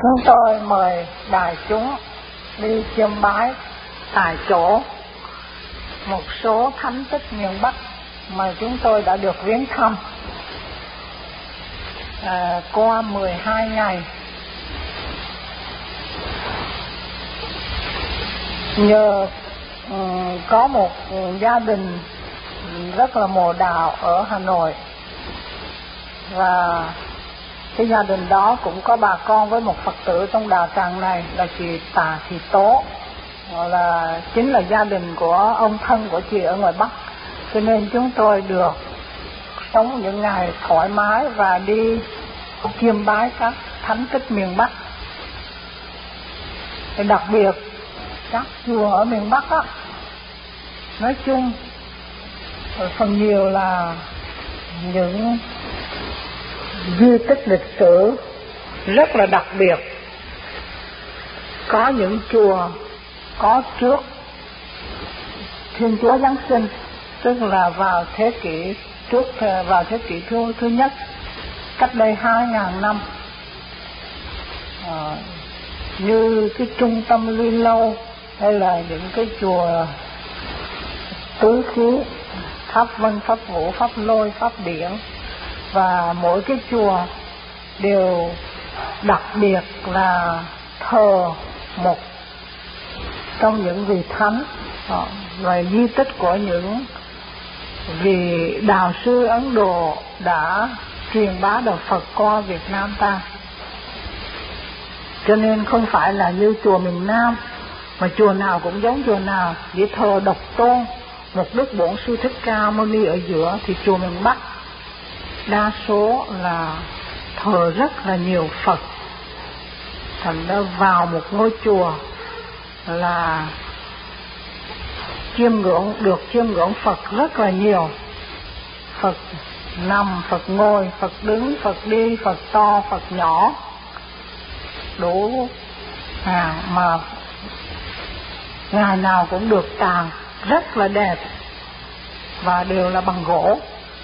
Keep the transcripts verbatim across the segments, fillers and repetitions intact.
Chúng tôi mời đại chúng đi chiêm bái tại chỗ một số thánh tích miền Bắc mà chúng tôi đã được viếng thăm à, qua mười hai ngày. Nhờ um, có một gia đình rất là mồ đạo ở Hà Nội, và cái gia đình đó cũng có bà con với một Phật tử trong đạo tràng này là chị Tà Thị Tố, là chính là gia đình của ông thân của chị ở ngoài Bắc, cho nên chúng tôi được sống những ngày thoải mái và đi chiêm bái các thánh tích miền Bắc. Thì đặc biệt các chùa ở miền Bắc á, nói chung phần nhiều là những di tích lịch sử rất là đặc biệt. Có những chùa có trước Thiên Chúa Giáng sinh, tức là vào thế kỷ trước vào thế kỷ thứ thứ nhất, cách đây hai ngàn năm, à, như cái trung tâm Luy Lâu hay là những cái chùa tứ khí, Pháp Vân, Pháp Vũ, Pháp Lôi, Pháp Điển, và mỗi cái chùa đều đặc biệt là thờ một trong những vị thánh và di tích của những vị đạo sư Ấn Độ đã truyền bá đạo Phật qua Việt Nam ta. Cho nên không phải là như chùa miền Nam mà chùa nào cũng giống chùa nào, chỉ thờ độc tôn một Đức Bổn Sư Thích Ca Mâu Ni ở giữa. Thì chùa miền Bắc đa số là thờ rất là nhiều Phật, thành ra vào một ngôi chùa là chiêm ngưỡng được chiêm ngưỡng Phật rất là nhiều. Phật nằm, Phật ngồi, Phật đứng, Phật đi, Phật to, Phật nhỏ, đủ hàng, mà ngày nào cũng được tàn rất là đẹp và đều là bằng gỗ.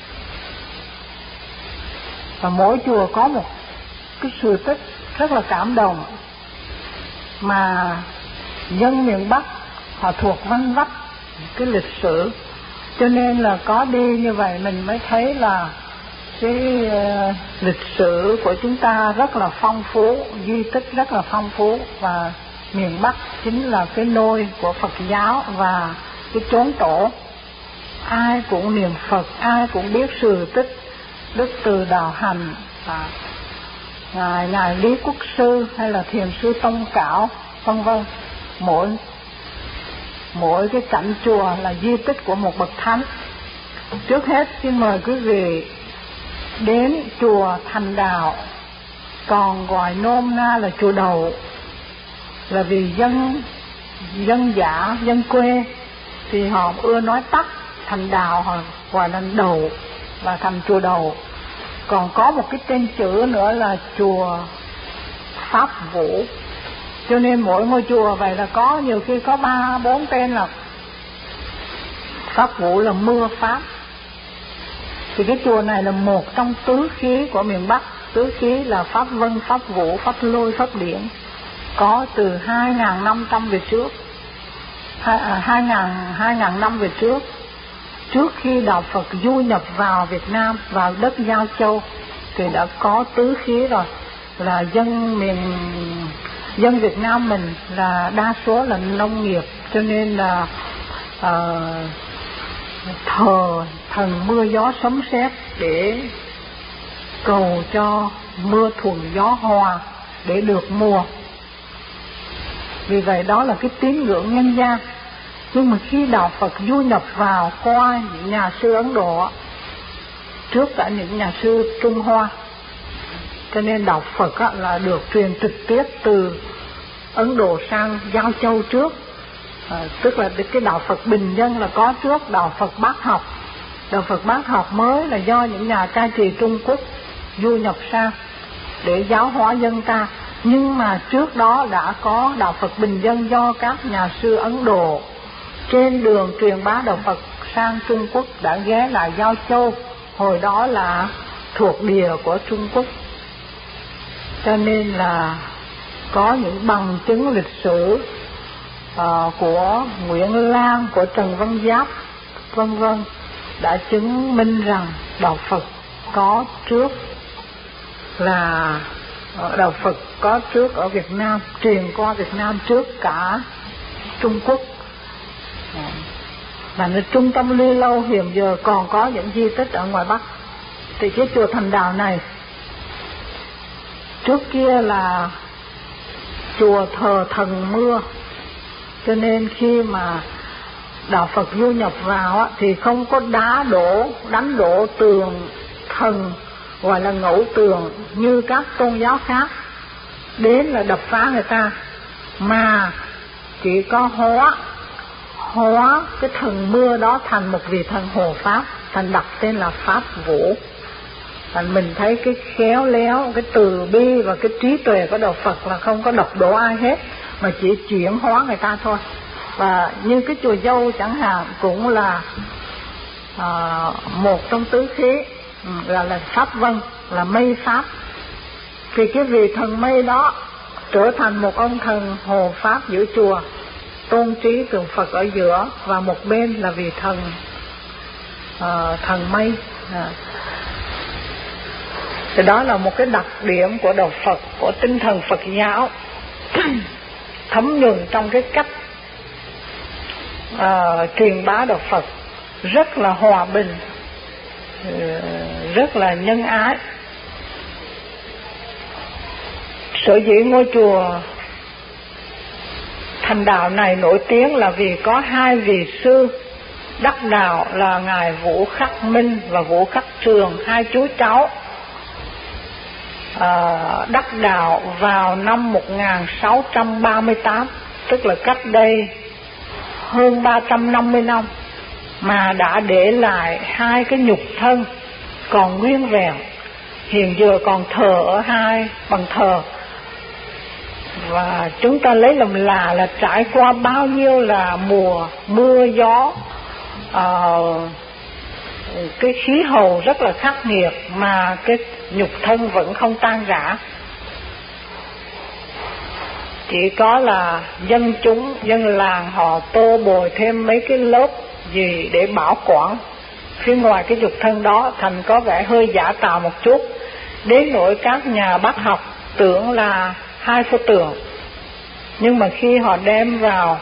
Và mỗi chùa có một cái sự tích rất là cảm động, mà dân miền Bắc họ thuộc văn vách cái lịch sử, cho nên là có đi như vậy mình mới thấy là cái uh, lịch sử của chúng ta rất là phong phú, di tích rất là phong phú, và miền Bắc chính là cái nôi của Phật giáo và cái chốn tổ. Ai cũng niệm Phật, ai cũng biết sự tích Đức Từ Đạo Hành, và ngài ngài Lý Quốc Sư hay là Thiền sư Tông Cảo, vân vân. Mỗi mỗi cái cảnh chùa là di tích của một bậc thánh. Trước hết xin mời quý vị đến chùa Thành Đạo, còn gọi nôm na là chùa Đầu, là vì dân dân dã, dân quê thì họ ưa nói tắt Thành Đạo, họ gọi là Đầu, là thành chùa Đầu. Còn có một cái tên chữ nữa là chùa Pháp Vũ, cho nên mỗi ngôi chùa vậy là có nhiều khi có ba bốn tên. Là Pháp Vũ là mưa Pháp, thì cái chùa này là một trong tứ khí của miền Bắc. Tứ khí là Pháp Vân, Pháp Vũ, Pháp Lôi, Pháp Điển, có từ hai ngàn năm trăm về trước, hai ngàn năm về trước. Trước khi đạo Phật du nhập vào Việt Nam, vào đất Giao Châu, thì đã có tứ khí rồi. Là dân miền dân Việt Nam mình là đa số là nông nghiệp, cho nên là uh, thờ thần mưa gió sấm sét để cầu cho mưa thuận gió hòa để được mùa. Vì vậy đó là cái tín ngưỡng nhân gian. Nhưng mà khi đạo Phật du nhập vào qua những nhà sư Ấn Độ, trước cả những nhà sư Trung Hoa, cho nên đạo Phật á, là được truyền trực tiếp từ Ấn Độ sang Giao Châu trước. À, tức là cái đạo Phật bình dân là có trước đạo Phật bát học. Đạo Phật bát học mới là do những nhà cai trị Trung Quốc du nhập sang để giáo hóa dân ta. Nhưng mà trước đó đã có đạo Phật bình dân do các nhà sư Ấn Độ trên đường truyền bá đạo Phật sang Trung Quốc đã ghé lại Giao Châu, hồi đó là thuộc địa của Trung Quốc. Cho nên là có những bằng chứng lịch sử uh, của Nguyễn Lan, của Trần Văn Giáp vân vân đã chứng minh rằng đạo Phật có trước, là đạo Phật có trước ở Việt Nam, truyền qua Việt Nam trước cả Trung Quốc. Và nơi trung tâm Ly Lâu hiện giờ còn có những di tích ở ngoài Bắc. Thì cái chùa Thành Đạo này trước kia là chùa thờ thần mưa, cho nên khi mà đạo Phật du nhập vào á, thì không có đá đổ, đánh đổ tường thần gọi là ngẫu tường như các tôn giáo khác đến là đập phá người ta, mà chỉ có hóa hóa cái thần mưa đó thành một vị thần hộ pháp, thành đặt tên là Pháp Vũ. Thành mình thấy cái khéo léo, cái từ bi và cái trí tuệ của đạo Phật là không có độc đổ ai hết, mà chỉ chuyển hóa người ta thôi. Và như cái chùa Dâu chẳng hạn cũng là à, một trong tứ khí, là là Pháp Vân, là mây Pháp. Thì cái vị thần mây đó trở thành một ông thần hộ Pháp giữa chùa, tôn trí tượng Phật ở giữa, và một bên là vị thần uh, thần mây. À. Thì đó là một cái đặc điểm của đạo Phật, của tinh thần Phật giáo thấm nhuần trong cái cách uh, truyền bá đạo Phật, rất là hòa bình, uh, rất là nhân ái. Sở dĩ ngôi chùa Thành Đạo này nổi tiếng là vì có hai vị sư đắc đạo là ngài Vũ Khắc Minh và Vũ Khắc Trường, hai chú cháu à, đắc đạo vào năm một nghìn sáu trăm ba mươi tám, tức là cách đây hơn ba trăm năm mươi năm, mà đã để lại hai cái nhục thân còn nguyên vẹn, hiện giờ còn thờ ở hai bằng thờ. Và chúng ta lấy làm lạ là trải qua bao nhiêu là mùa mưa gió, uh, cái khí hậu rất là khắc nghiệt mà cái nhục thân vẫn không tan rã. Chỉ có là dân chúng, dân làng họ tô bồi thêm mấy cái lớp gì để bảo quản phía ngoài cái nhục thân đó, thành có vẻ hơi giả tạo một chút, đến nỗi các nhà bác học tưởng là hai pho tượng. Nhưng mà khi họ đem vào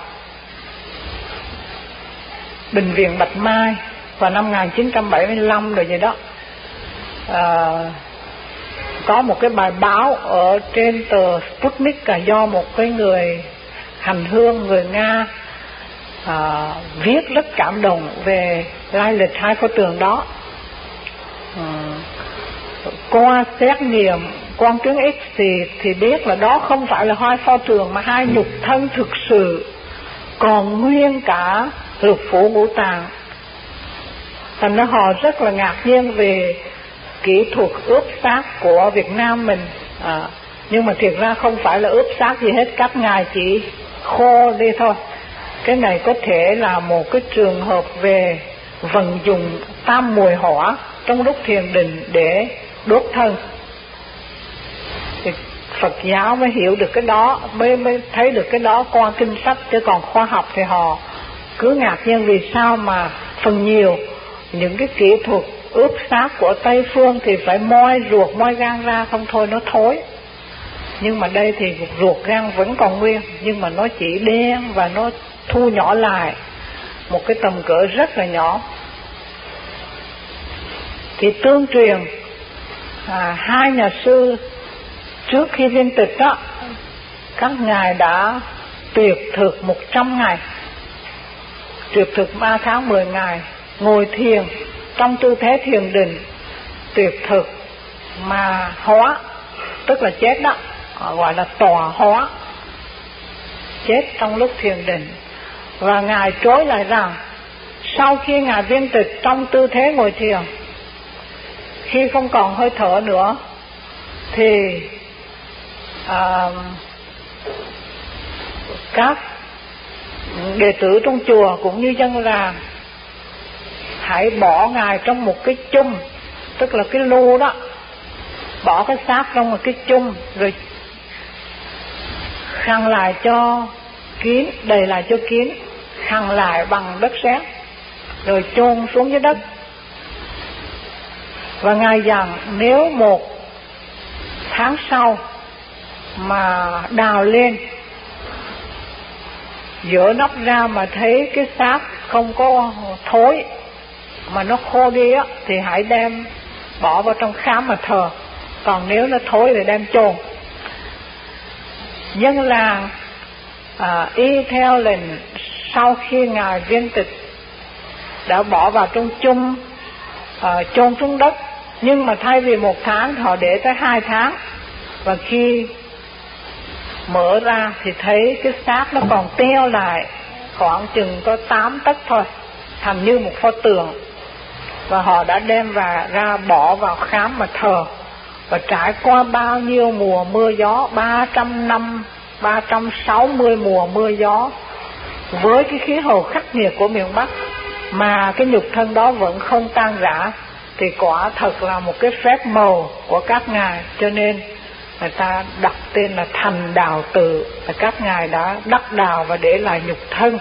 bệnh viện Bạch Mai vào năm một nghìn chín trăm bảy mươi lăm rồi vậy đó, à, có một cái bài báo ở trên tờ Sputnik cả do một cái người hành hương người Nga à, viết rất cảm động về lai lịch hai pho tượng đó. à, qua xét nghiệm quang tuyến X thì, thì biết là đó không phải là hai pho tượng mà hai nhục thân thực sự còn nguyên cả lục phủ ngũ tạng. Thành ra họ rất là ngạc nhiên về kỹ thuật ướp xác của Việt Nam mình. à, Nhưng mà thiệt ra không phải là ướp xác gì hết, các ngài chỉ khô đi thôi. Cái này có thể là một cái trường hợp về vận dụng tam mùi hỏa trong lúc thiền định để đốt thân. Thì Phật giáo mới hiểu được cái đó, mới mới thấy được cái đó qua kinh sách, chứ còn khoa học thì họ cứ ngạc nhiên vì sao mà phần nhiều những cái kỹ thuật ướp xác của Tây phương thì phải moi ruột moi gan ra, không thôi nó thối. Nhưng mà đây thì ruột gan vẫn còn nguyên, nhưng mà nó chỉ đen và nó thu nhỏ lại một cái tầm cỡ rất là nhỏ. Thì tương truyền à, hai nhà sư trước khi viên tịch đó, các ngài đã tuyệt thực một trăm ngày, tuyệt thực ba tháng mười ngày, ngồi thiền trong tư thế thiền định tuyệt thực mà hóa, tức là chết đó, gọi là tọa hóa, chết trong lúc thiền định. Và ngài trối lại rằng sau khi ngài viên tịch trong tư thế ngồi thiền, khi không còn hơi thở nữa thì à, các đệ tử trong chùa cũng như dân làng hãy bỏ ngài trong một cái chung, tức là cái lu đó, bỏ cái xác trong một cái chung, rồi khăn lại cho kín, đầy lại cho kín, khăn lại bằng đất sét, rồi chôn xuống dưới đất. Và Ngài dặn nếu một tháng sau mà đào lên, dỡ nắp ra mà thấy cái xác không có thối mà nó khô đi á, thì hãy đem bỏ vào trong khám mà thờ. Còn nếu nó thối thì đem chôn. Dân làng à, y theo lệnh sau khi Ngài viên tịch đã bỏ vào trong chung, à, chôn xuống đất. Nhưng mà thay vì một tháng họ để tới hai tháng. Và khi mở ra thì thấy cái xác nó còn teo lại khoảng chừng có tám tấc thôi, thành như một pho tượng. Và họ đã đem và ra bỏ vào khám mà thờ. Và trải qua bao nhiêu mùa mưa gió, ba trăm năm, ba trăm sáu mươi mùa mưa gió, với cái khí hậu khắc nghiệt của miền Bắc mà cái nhục thân đó vẫn không tan rã, thì quả thật là một cái phép màu của các ngài. Cho nên người ta đặt tên là thành đào tự, là các ngài đã đắc đào và để lại nhục thân.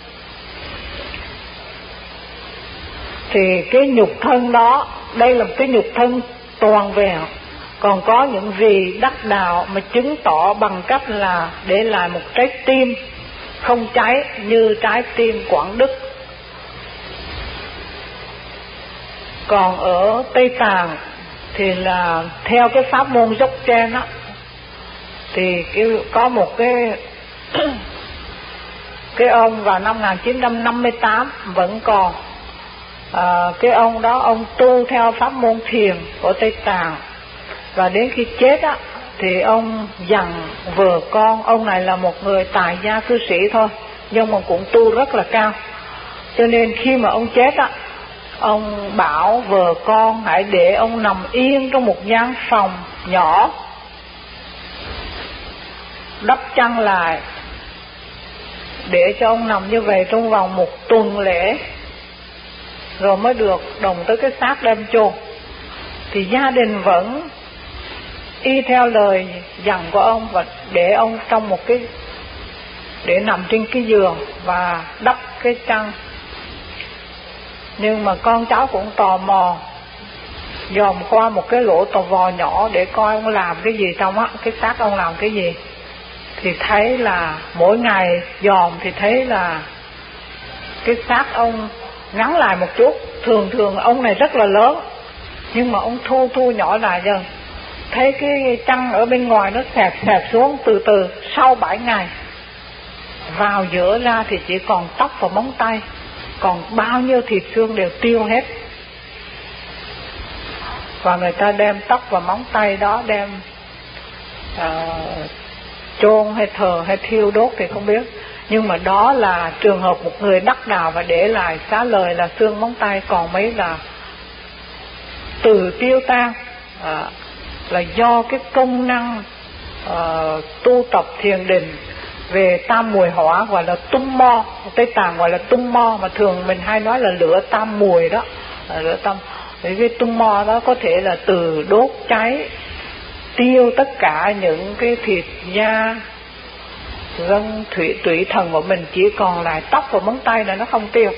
Thì cái nhục thân đó, đây là một cái nhục thân toàn vẹn. Còn có những vị đắc đạo mà chứng tỏ bằng cách là để lại một trái tim không cháy như trái tim Quảng Đức. Còn ở Tây Tạng thì là theo cái pháp môn dốc trên á, thì có một cái cái ông vào năm một nghìn chín trăm năm mươi tám vẫn còn. À, cái ông đó ông tu theo pháp môn thiền của Tây Tạng, và đến khi chết á thì ông dặn vợ con. Ông này là một người tài gia cư sĩ thôi, nhưng mà cũng tu rất là cao. Cho nên khi mà ông chết á, ông bảo vợ con hãy để ông nằm yên trong một gian phòng nhỏ, đắp chăn lại, để cho ông nằm như vậy trong vòng một tuần lễ, rồi mới được đồng tới cái xác đem chôn. Thì gia đình vẫn y theo lời dặn của ông và để ông trong một cái, để nằm trên cái giường và đắp cái chăn. Nhưng mà con cháu cũng tò mò dòm qua một cái lỗ tò vò nhỏ để coi ông làm cái gì trong á, cái xác ông làm cái gì. Thì thấy là mỗi ngày dòm thì thấy là cái xác ông ngắn lại một chút. Thường thường ông này rất là lớn, nhưng mà ông thu thu nhỏ lại dần. Thấy cái chăn ở bên ngoài nó xẹp xẹp xuống từ từ. Sau bảy ngày vào dỡ ra thì chỉ còn tóc và móng tay, còn bao nhiêu thịt xương đều tiêu hết. Và người ta đem tóc và móng tay đó đem uh, chôn hay thờ hay thiêu đốt thì không biết. Nhưng mà đó là trường hợp một người đắc đạo và để lại xá lời là xương móng tay, còn mấy là từ tiêu tan. À, là do cái công năng uh, tu tập thiền định về tam mùi hỏa, gọi là tum mo. Tây Tạng gọi là tum mo, mà thường mình hay nói là lửa tam mùi đó, là lửa tam. Cái tum mo đó có thể là từ đốt cháy tiêu tất cả những cái thịt da gân thủy tủy thần của mình, chỉ còn lại tóc và móng tay là nó không tiêu.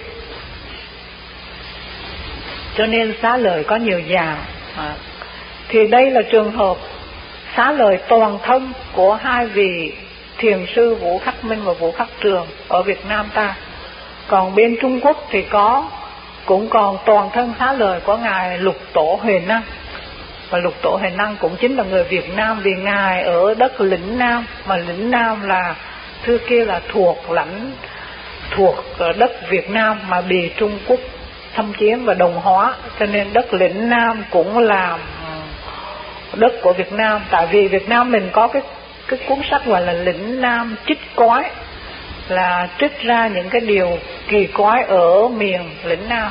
Cho nên xá lợi có nhiều dạng. à, Thì đây là trường hợp xá lợi toàn thân của hai vị thiền sư Vũ Khắc Minh và Vũ Khắc Trường ở Việt Nam ta. Còn bên Trung Quốc thì có, cũng còn toàn thân xá lợi của ngài Lục Tổ Huệ Năng. Và Lục Tổ Huệ Năng cũng chính là người Việt Nam, vì ngài ở đất lĩnh Nam, mà lĩnh Nam là xưa kia là thuộc lãnh thuộc đất Việt Nam mà bị Trung Quốc xâm chiếm và đồng hóa, cho nên đất lĩnh Nam cũng là đất của Việt Nam. Tại vì Việt Nam mình có cái cái cuốn sách gọi là Lĩnh Nam Trích Quái, là trích ra những cái điều kỳ quái ở miền lĩnh Nam.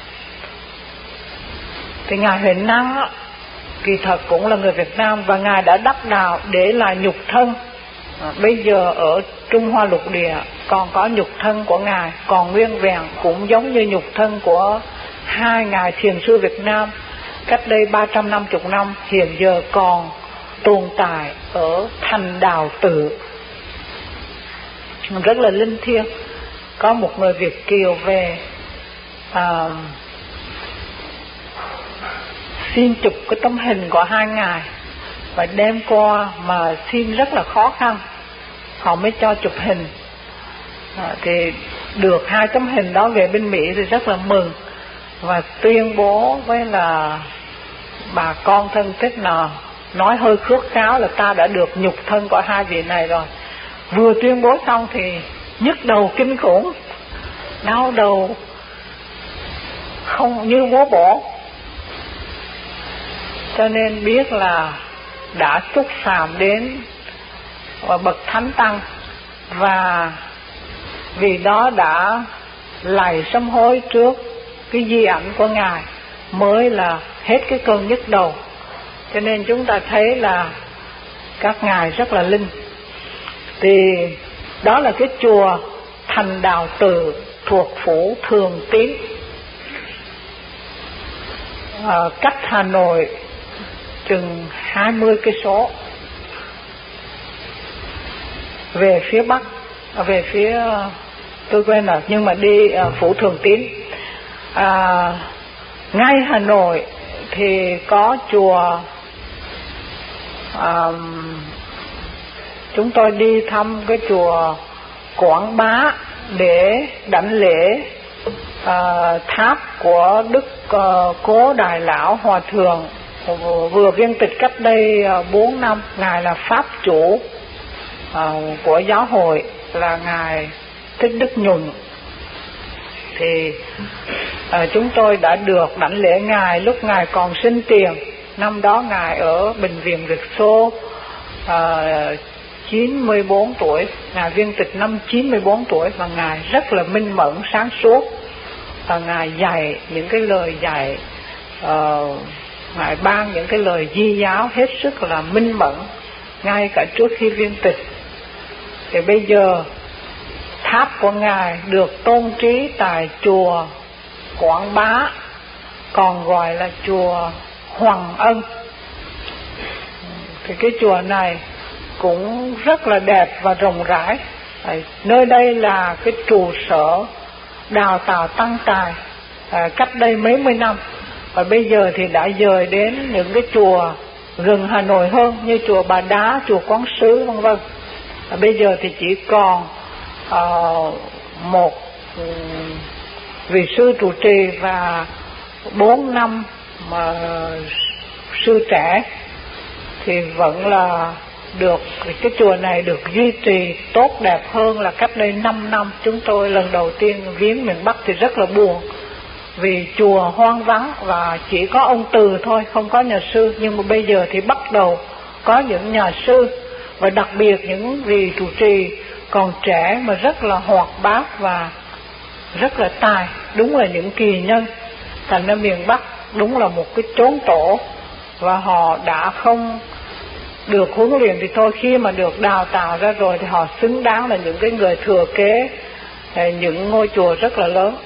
Thì ngài Huệ Năng á, kỳ thật cũng là người Việt Nam, và ngài đã đắc đạo để lại nhục thân. à, Bây giờ ở Trung Hoa lục địa còn có nhục thân của ngài còn nguyên vẹn, cũng giống như nhục thân của hai ngài thiền sư Việt Nam cách đây ba trăm năm mươi năm, hiện giờ còn tồn tại ở thành Đào Tự. rất là linh thiêng. Có một người Việt kiều về à, xin chụp cái tấm hình của hai ngài và đem qua, mà xin rất là khó khăn họ mới cho chụp hình. À, thì được hai tấm hình đó về bên Mỹ thì rất là mừng, và tuyên bố với là bà con thân thích nào nói hơi khước kháo là ta đã được nhục thân của hai vị này rồi. Vừa tuyên bố xong thì nhức đầu kinh khủng, đau đầu không như búa bổ, cho nên biết là đã xúc phạm đến bậc thánh tăng, và vì đó đã lạy sám hối trước cái di ảnh của ngài mới là hết cái cơn nhức đầu. Cho nên chúng ta thấy là các ngài rất là linh. Thì đó là cái chùa Thành Đạo Tử thuộc phủ Thường Tín, à, cách Hà Nội chừng hai mươi cây số về phía bắc, về phía tôi quên rồi, nhưng mà đi uh, phủ Thường Tín. À, ngay Hà Nội thì có chùa, à, chúng tôi đi thăm cái chùa Quảng Bá để đảnh lễ à, tháp của Đức uh, Cố Đại Lão Hòa Thượng vừa viên tịch cách đây bốn năm. Ngài là pháp chủ à, của giáo hội, là ngài Thích Đức Nhuận. Thì à, chúng tôi đã được đảnh lễ ngài lúc ngài còn sinh tiền. Năm đó ngài ở bệnh viện Việt Xô, à, chín mươi bốn tuổi, ngài viên tịch năm chín mươi bốn tuổi, và ngài rất là minh mẫn sáng suốt, và ngài dạy những cái lời dạy, uh, ngài ban những cái lời di giáo hết sức là minh mẫn ngay cả trước khi viên tịch. Thì bây giờ tháp của ngài được tôn trí tại chùa Quảng Bá, còn gọi là chùa Hoàng Ân. Thì cái chùa này cũng rất là đẹp và rộng rãi. Nơi đây là cái trụ sở đào tạo tăng tài à, cách đây mấy mươi năm, và bây giờ thì đã dời đến những cái chùa gần Hà Nội hơn, như chùa Bà Đá, chùa Quán Sứ vân vân. Bây giờ thì chỉ còn uh, một um, vị sư trụ trì và bốn năm mà sư trẻ, thì vẫn là được cái chùa này được duy trì tốt đẹp hơn là cách đây năm năm. Chúng tôi lần đầu tiên viếng miền Bắc thì rất là buồn, vì chùa hoang vắng và chỉ có ông Từ thôi, không có nhà sư. Nhưng mà bây giờ thì bắt đầu có những nhà sư, và đặc biệt những vị trụ trì còn trẻ mà rất là hoạt bát và rất là tài, đúng là những kỳ nhân. Thành ra miền Bắc đúng là một cái chốn tổ, và họ đã không được huấn luyện thì thôi, khi mà được đào tạo ra rồi thì họ xứng đáng là những cái người thừa kế những ngôi chùa rất là lớn.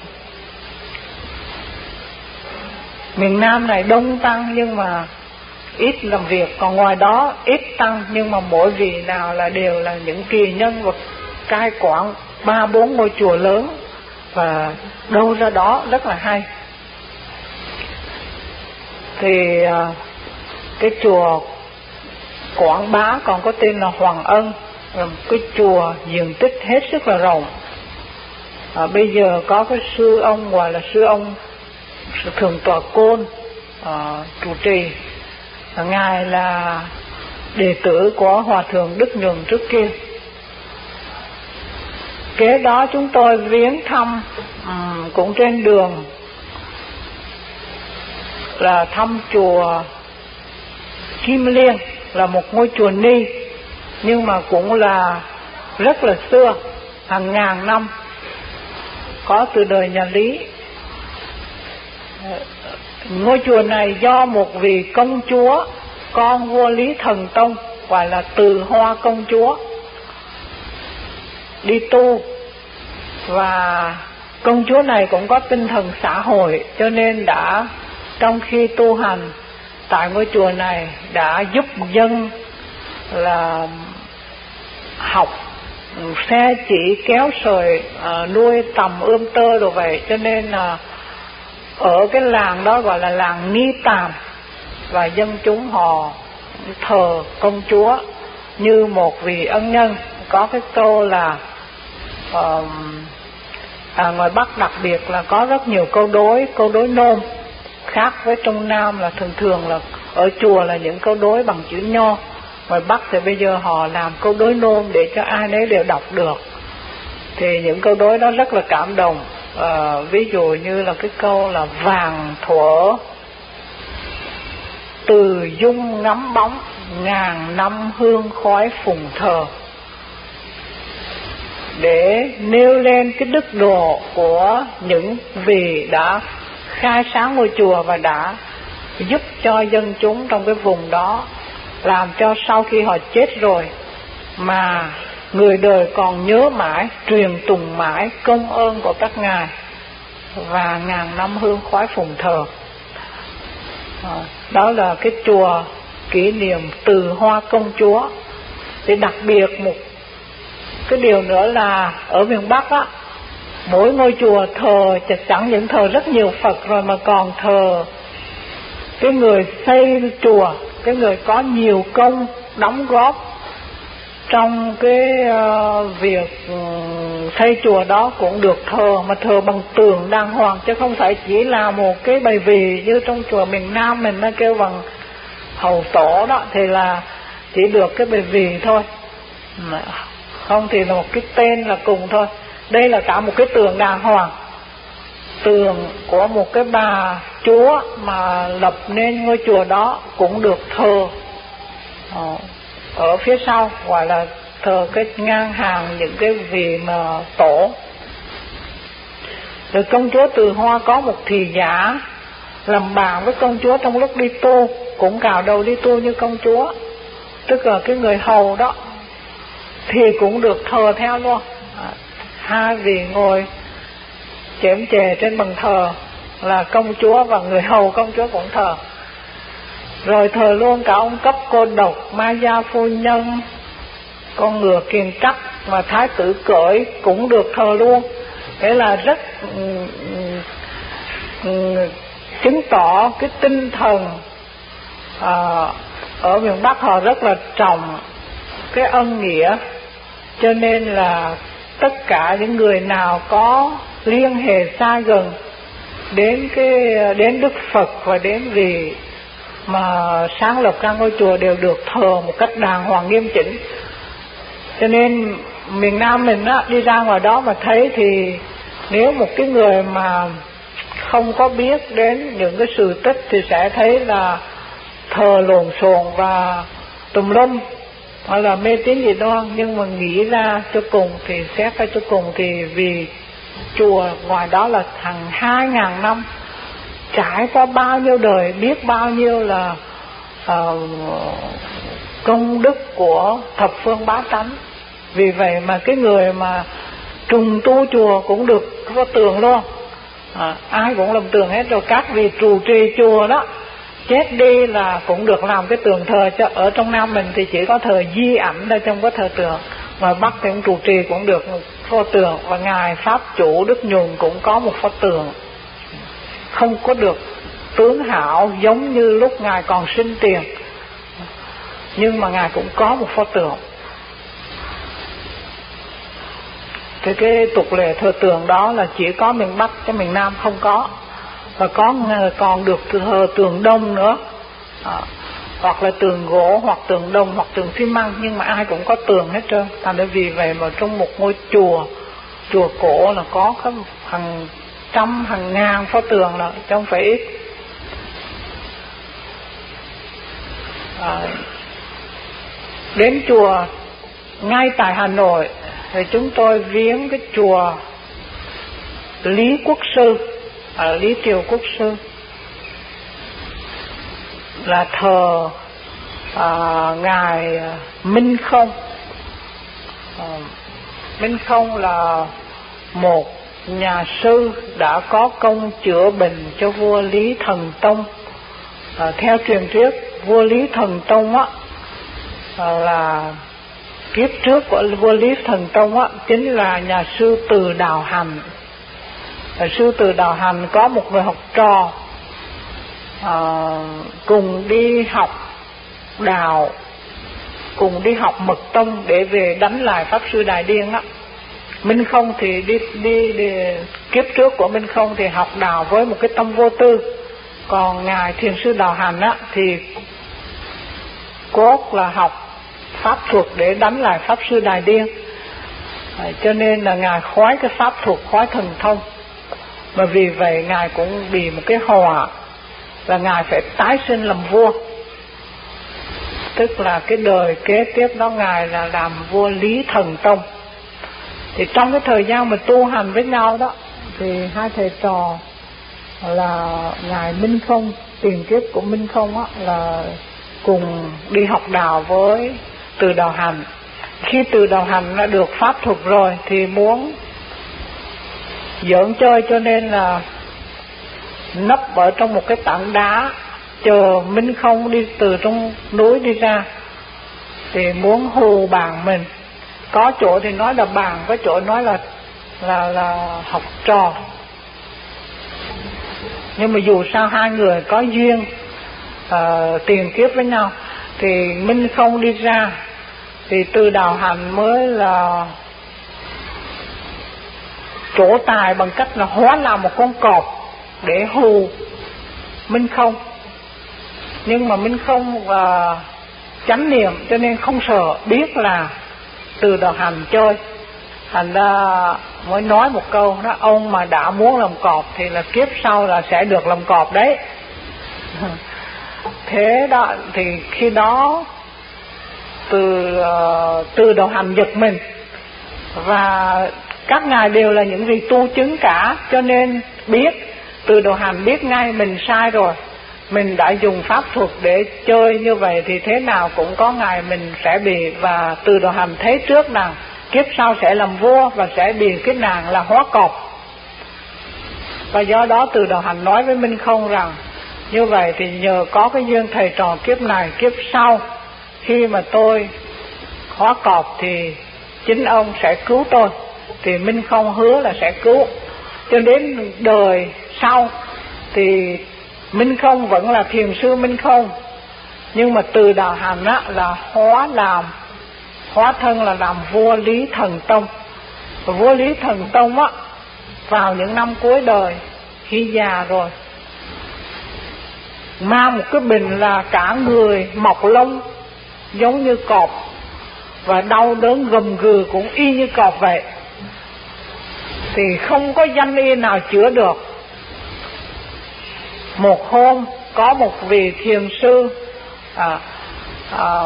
Miền Nam này đông tăng nhưng mà ít làm việc, còn ngoài đó ít tăng nhưng mà mỗi vị nào là đều là những kỳ nhân và cai quản ba bốn ngôi chùa lớn, và đâu ra đó rất là hay. Thì cái chùa Quảng Bá còn có tên là Hoàng Ân, cái chùa diện tích hết sức là rộng. À, bây giờ có cái sư ông gọi là sư ông Thượng Tọa Côn à, trụ trì. À, ngài là đệ tử của Hòa Thượng Đức Nhuận trước kia. Kế đó chúng tôi viếng thăm um, cũng trên đường là thăm chùa Kim Liên, là một ngôi chùa ni, nhưng mà cũng là rất là xưa, hàng ngàn năm, có từ đời nhà Lý. Ngôi chùa này do một vị công chúa, con vua Lý Thần Tông, gọi là Từ Hoa công chúa, đi tu, và công chúa này cũng có tinh thần xã hội, cho nên đã trong khi tu hành tại ngôi chùa này đã giúp dân là học xe chỉ kéo sợi, à, nuôi tầm ươm tơ đồ vậy, cho nên là ở cái làng đó gọi là làng Ni Tàm, và dân chúng họ thờ công chúa như một vị ân nhân. Có cái câu là uh, à, ngoài Bắc đặc biệt là có rất nhiều câu đối, câu đối nôm, khác với trong Nam là thường thường là ở chùa là những câu đối bằng chữ nho. Ngoài Bắc thì bây giờ họ làm câu đối nôm để cho ai nấy đều đọc được. Thì những câu đối đó rất là cảm động. À, ví dụ như là cái câu là vàng thuở từ dung ngắm bóng, ngàn năm hương khói phùng thờ, để nêu lên cái đức độ của những vị đã khai sáng ngôi chùa và đã giúp cho dân chúng trong cái vùng đó, làm cho sau khi họ chết rồi mà người đời còn nhớ mãi, truyền tùng mãi công ơn của các ngài và ngàn năm hương khói phùng thờ. Đó là cái chùa kỷ niệm Từ Hoa Công Chúa. Thì đặc biệt một cái điều nữa là ở miền Bắc á, mỗi ngôi chùa thờ chẳng những thờ rất nhiều Phật rồi mà còn thờ cái người xây chùa, cái người có nhiều công đóng góp trong cái uh, việc um, xây chùa đó cũng được thờ, mà thờ bằng tường đàng hoàng, chứ không phải chỉ là một cái bày vì như trong chùa miền Nam mình nó kêu bằng hầu tổ đó, thì là chỉ được cái bày vì thôi, không thì là một cái tên là cùng thôi. Đây là cả một cái tường đàng hoàng, tường của một cái bà chúa mà lập nên ngôi chùa đó cũng được thờ ờ, ở phía sau, gọi là thờ cái ngang hàng những cái vị mà tổ. Rồi công chúa Từ Hoa có một thị giả làm bạn với công chúa trong lúc đi tu, cũng cạo đầu đi tu như công chúa, tức là cái người hầu đó thì cũng được thờ theo luôn. À, hai vị ngồi chém chề trên bàn thờ là công chúa và người hầu công chúa cũng thờ. Rồi thờ luôn cả ông cấp cô độc, ma gia phu nhân, con ngựa kiền trắc mà thái tử cưỡi cũng được thờ luôn. Thế là rất um, um, chứng tỏ cái tinh thần à, ở miền Bắc họ rất là trọng cái ân nghĩa, cho nên là tất cả những người nào có liên hệ xa gần đến cái đến Đức Phật và đến vị mà sáng lập ra ngôi chùa đều được thờ một cách đàng hoàng nghiêm chỉnh. Cho nên miền Nam mình á, đi ra ngoài đó mà thấy thì nếu một cái người mà không có biết đến những cái sự tích thì sẽ thấy là thờ lộn xộn và tùm lum, hoặc là mê tín gì đó. Nhưng mà nghĩ ra cho cùng thì xét ra cho cùng thì vì chùa ngoài đó là hàng hai ngàn năm, trải qua bao nhiêu đời, biết bao nhiêu là uh, công đức của thập phương bá tánh. Vì vậy mà cái người mà trùng tu chùa cũng được có tường luôn, à, ai cũng làm tường hết. Rồi các vị trụ trì chùa đó chết đi là cũng được làm cái tường thờ. Cho ở trong Nam mình thì chỉ có thờ di ảnh thôi, không có thờ tường. Ngoài Bắc thì ông trụ trì cũng được một pho tường, và ngài pháp chủ Đức Nhuần cũng có một pho tường. Không có được tướng hảo giống như lúc ngài còn sinh tiền, nhưng mà ngài cũng có một pho tượng. Thì cái tục lệ thờ tượng đó là chỉ có miền Bắc, chứ miền Nam không có. Và có còn được thờ tượng đông nữa, à, hoặc là tường gỗ, hoặc tường đồng, hoặc tường xi măng, nhưng mà ai cũng có tường hết trơn. Thành ra vì vậy mà trong một ngôi chùa, chùa cổ là có hàng trăm, hàng ngàn pho tường là chứ không phải ít. À, đến chùa ngay tại Hà Nội thì chúng tôi viếng cái chùa Lý Quốc Sư, ở Lý Triều Quốc Sư, là thờ à, ngài Minh Không. à, Minh Không là một nhà sư đã có công chữa bệnh cho vua Lý Thần Tông. À, theo truyền thuyết vua Lý Thần Tông á à, là kiếp trước của vua Lý Thần Tông á, chính là nhà sư Từ Đạo Hành. Nhà sư Từ Đạo Hành có một người học trò à, cùng đi học đạo, cùng đi học mật tông để về đánh lại Pháp Sư Đại Điên á. Minh Không thì đi, đi đi kiếp trước của Minh Không thì học đạo với một cái tâm vô tư, còn ngài Thiền sư Đạo Hành á thì cốt là học pháp thuật để đánh lại Pháp Sư Đại Điên. À, cho nên là ngài khoái cái pháp thuật, khoái thần thông, mà vì vậy ngài cũng bị một cái họa là ngài phải tái sinh làm vua, tức là cái đời kế tiếp đó ngài là làm vua Lý Thần Tông. Thì trong cái thời gian mà tu hành với nhau đó thì hai thầy trò là ngài Minh Không, tiền kiếp của Minh Không á, là cùng đi học đạo với Từ Đạo Hành. Khi Từ Đạo Hành đã được pháp thuật rồi thì muốn giỡn chơi, cho nên là nấp ở trong một cái tảng đá chờ Minh Không đi từ trong núi đi ra, thì muốn hù bạn mình. Có chỗ thì nói là bạn, có chỗ nói là là là học trò. Nhưng mà dù sao hai người có duyên uh, tiền kiếp với nhau, thì Minh Không đi ra thì Từ Đạo Hành mới là trổ tài bằng cách là hóa làm một con cọp để hù Minh Không. Nhưng mà Minh Không uh, chánh niệm cho nên không sợ, biết là Từ Đạo Hành chơi, thành ra mới nói một câu đó: ông mà đã muốn làm cọp thì là kiếp sau là sẽ được làm cọp đấy. Thế đó thì khi đó từ uh, Từ Đạo Hành giật mình, và các ngài đều là những vị tu chứng cả, cho nên biết, Từ Đạo Hành biết ngay mình sai rồi, mình đã dùng pháp thuật để chơi như vậy thì thế nào cũng có ngày mình sẽ bị. Và Từ Đạo Hành thấy trước rằng kiếp sau sẽ làm vua và sẽ bị cái nàng là hóa cọp, và do đó Từ Đạo Hành nói với Minh Không rằng như vậy thì nhờ có cái duyên thầy trò kiếp này, kiếp sau khi mà tôi hóa cọp thì chính ông sẽ cứu tôi. Thì Minh Không hứa là sẽ cứu. Cho đến đời sau thì Minh Không vẫn là thiền sư Minh Không, nhưng mà Từ Đạo Hành á là hóa làm hóa thân là làm vua Lý Thần Tông. Và vua Lý Thần Tông á, vào những năm cuối đời khi già rồi, mang một cái bình là cả người mọc lông giống như cọp, và đau đớn gầm gừ cũng y như cọp vậy, thì không có danh y nào chữa được. Một hôm có một vị thiền sư à, à,